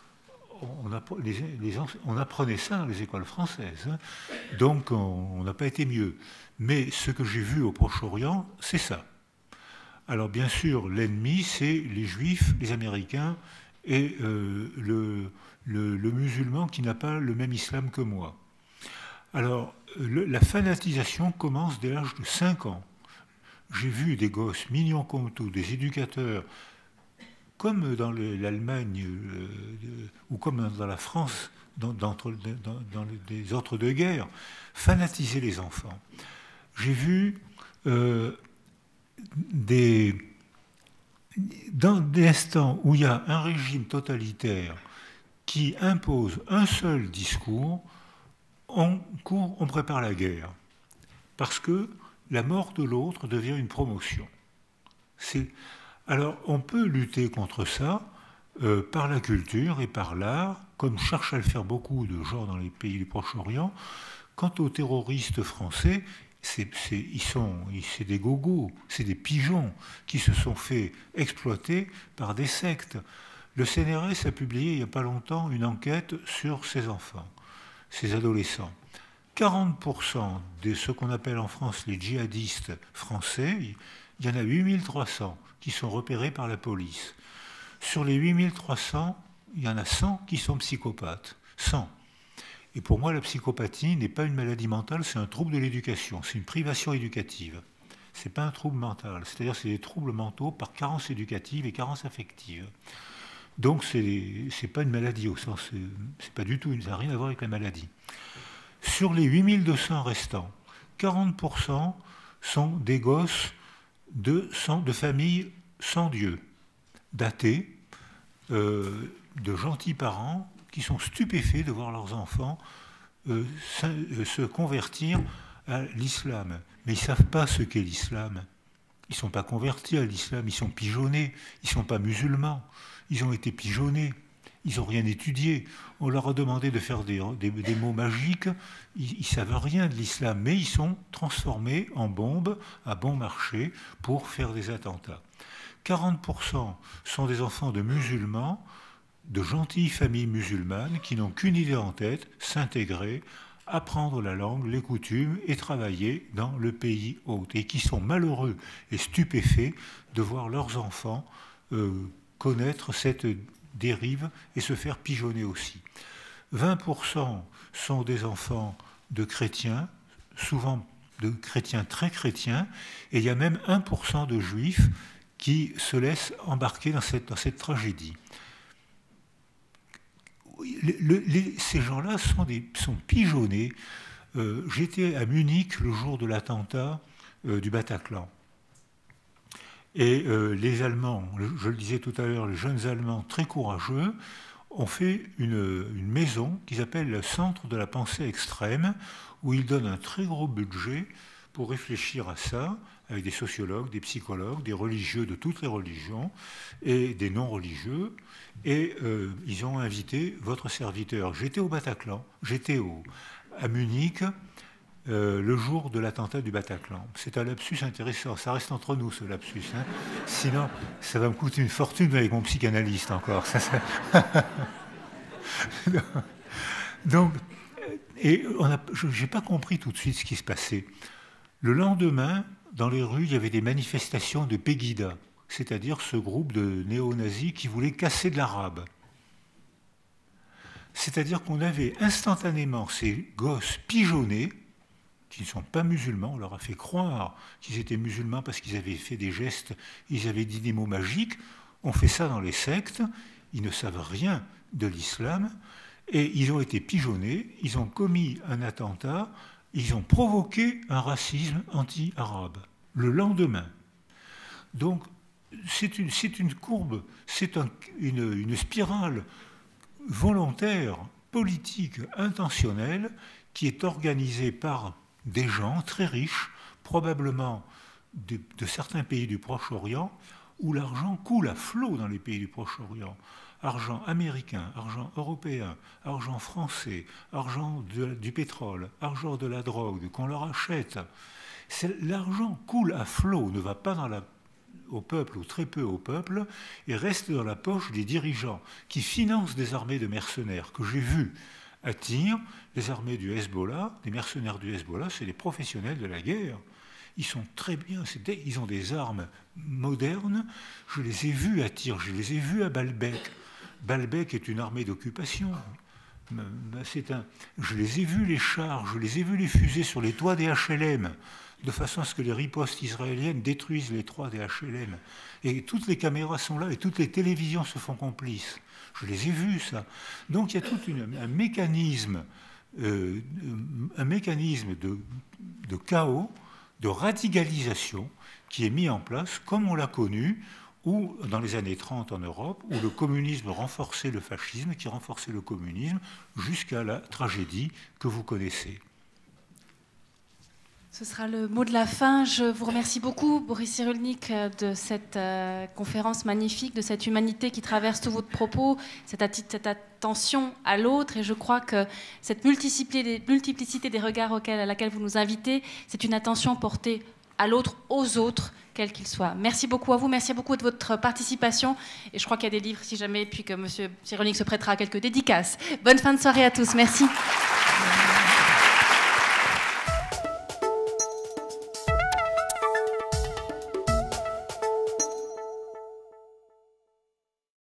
On apprenait ça dans les écoles françaises, hein. Donc on n'a pas été mieux. Mais ce que j'ai vu au Proche-Orient, c'est ça. Alors bien sûr, l'ennemi, c'est les Juifs, les Américains et le musulman qui n'a pas le même islam que moi. Alors la fanatisation commence dès l'âge de 5 ans. J'ai vu des gosses mignons comme tout, des éducateurs, comme dans l'Allemagne ou comme dans la France, dans les entre-deux-guerres, fanatiser les enfants. J'ai vu dans des instants où il y a un régime totalitaire qui impose un seul discours, on prépare la guerre. Parce que la mort de l'autre devient une promotion. Alors, on peut lutter contre ça par la culture et par l'art, comme cherchent à le faire beaucoup de gens dans les pays du Proche-Orient. Quant aux terroristes français, c'est des gogos, c'est des pigeons qui se sont fait exploiter par des sectes. Le CNRS a publié il n'y a pas longtemps une enquête sur ces enfants, ces adolescents. 40% de ce qu'on appelle en France les djihadistes français, il y en a 8300 qui sont repérés par la police. Sur les 8300, il y en a 100 qui sont psychopathes. 100. Et pour moi, la psychopathie n'est pas une maladie mentale, c'est un trouble de l'éducation, c'est une privation éducative. Ce n'est pas un trouble mental, c'est-à-dire c'est des troubles mentaux par carence éducative et carence affective. Donc ce n'est pas une maladie au sens, c'est pas du tout, ça n'a rien à voir avec la maladie. Sur les 8200 restants, 40% sont des gosses de familles sans Dieu, d'athées, de gentils parents qui sont stupéfaits de voir leurs enfants se convertir à l'islam. Mais ils ne savent pas ce qu'est l'islam. Ils ne sont pas convertis à l'islam, ils sont pigeonnés, ils ne sont pas musulmans. Ils ont été pigeonnés, ils n'ont rien étudié. On leur a demandé de faire des mots magiques, ils ne savent rien de l'islam, mais ils sont transformés en bombes à bon marché pour faire des attentats. 40% sont des enfants de musulmans, de gentilles familles musulmanes qui n'ont qu'une idée en tête, s'intégrer, apprendre la langue, les coutumes et travailler dans le pays hôte. Et qui sont malheureux et stupéfaits de voir leurs enfants connaître cette dérive et se faire pigeonner aussi. 20% sont des enfants de chrétiens, souvent de chrétiens très chrétiens, et il y a même 1% de juifs qui se laissent embarquer dans cette tragédie. Ces gens-là sont pigeonnés. J'étais à Munich le jour de l'attentat du Bataclan. Et les Allemands, je le disais tout à l'heure, les jeunes Allemands très courageux, ont fait une maison qu'ils appellent le Centre de la pensée extrême, où ils donnent un très gros budget pour réfléchir à ça, avec des sociologues, des psychologues, des religieux de toutes les religions, et des non-religieux. Et ils ont invité votre serviteur. J'étais au Bataclan, j'étais à Munich, le jour de l'attentat du Bataclan. C'est un lapsus intéressant, ça reste entre nous ce lapsus. Hein. Sinon, ça va me coûter une fortune avec mon psychanalyste encore. Donc, je n'ai pas compris tout de suite ce qui se passait. Le lendemain, dans les rues, il y avait des manifestations de Pegida, c'est-à-dire ce groupe de néo-nazis qui voulait casser de l'arabe. C'est-à-dire qu'on avait instantanément ces gosses pigeonnés, qui ne sont pas musulmans, on leur a fait croire qu'ils étaient musulmans parce qu'ils avaient fait des gestes, ils avaient dit des mots magiques. On fait ça dans les sectes, ils ne savent rien de l'islam, et ils ont été pigeonnés, ils ont commis un attentat, ils ont provoqué un racisme anti-arabe, le lendemain. Donc, c'est une courbe, c'est une spirale volontaire, politique, intentionnelle, qui est organisée par des gens très riches, probablement de certains pays du Proche-Orient, où l'argent coule à flot dans les pays du Proche-Orient. Argent américain, argent européen, argent français, argent du pétrole, argent de la drogue qu'on leur achète. L'argent coule à flot, ne va pas au peuple ou très peu au peuple, et reste dans la poche des dirigeants qui financent des armées de mercenaires que j'ai vues à Tyr, les armées du Hezbollah, les mercenaires du Hezbollah, c'est les professionnels de la guerre. Ils sont très bien, ils ont des armes modernes. Je les ai vus à Tyr, je les ai vus à Baalbek. Baalbek est une armée d'occupation. Je les ai vus les chars, je les ai vus les fusées sur les toits des HLM, de façon à ce que les ripostes israéliennes détruisent les toits des HLM. Et toutes les caméras sont là et toutes les télévisions se font complices. Je les ai vus, ça. Donc il y a tout un mécanisme de chaos, de radicalisation qui est mis en place, comme on l'a connu, ou dans les années 30 en Europe, où le communisme renforçait le fascisme, qui renforçait le communisme, jusqu'à la tragédie que vous connaissez. Ce sera le mot de la fin. Je vous remercie beaucoup, Boris Cyrulnik, de cette conférence magnifique, de cette humanité qui traverse tous vos propos, cette attention à l'autre. Et je crois que cette multiplicité des regards à laquelle vous nous invitez, c'est une attention portée à l'autre, aux autres, quels qu'ils soient. Merci beaucoup à vous, merci beaucoup de votre participation. Et je crois qu'il y a des livres, si jamais, puis que M. Cyrulnik se prêtera à quelques dédicaces. Bonne fin de soirée à tous. Merci.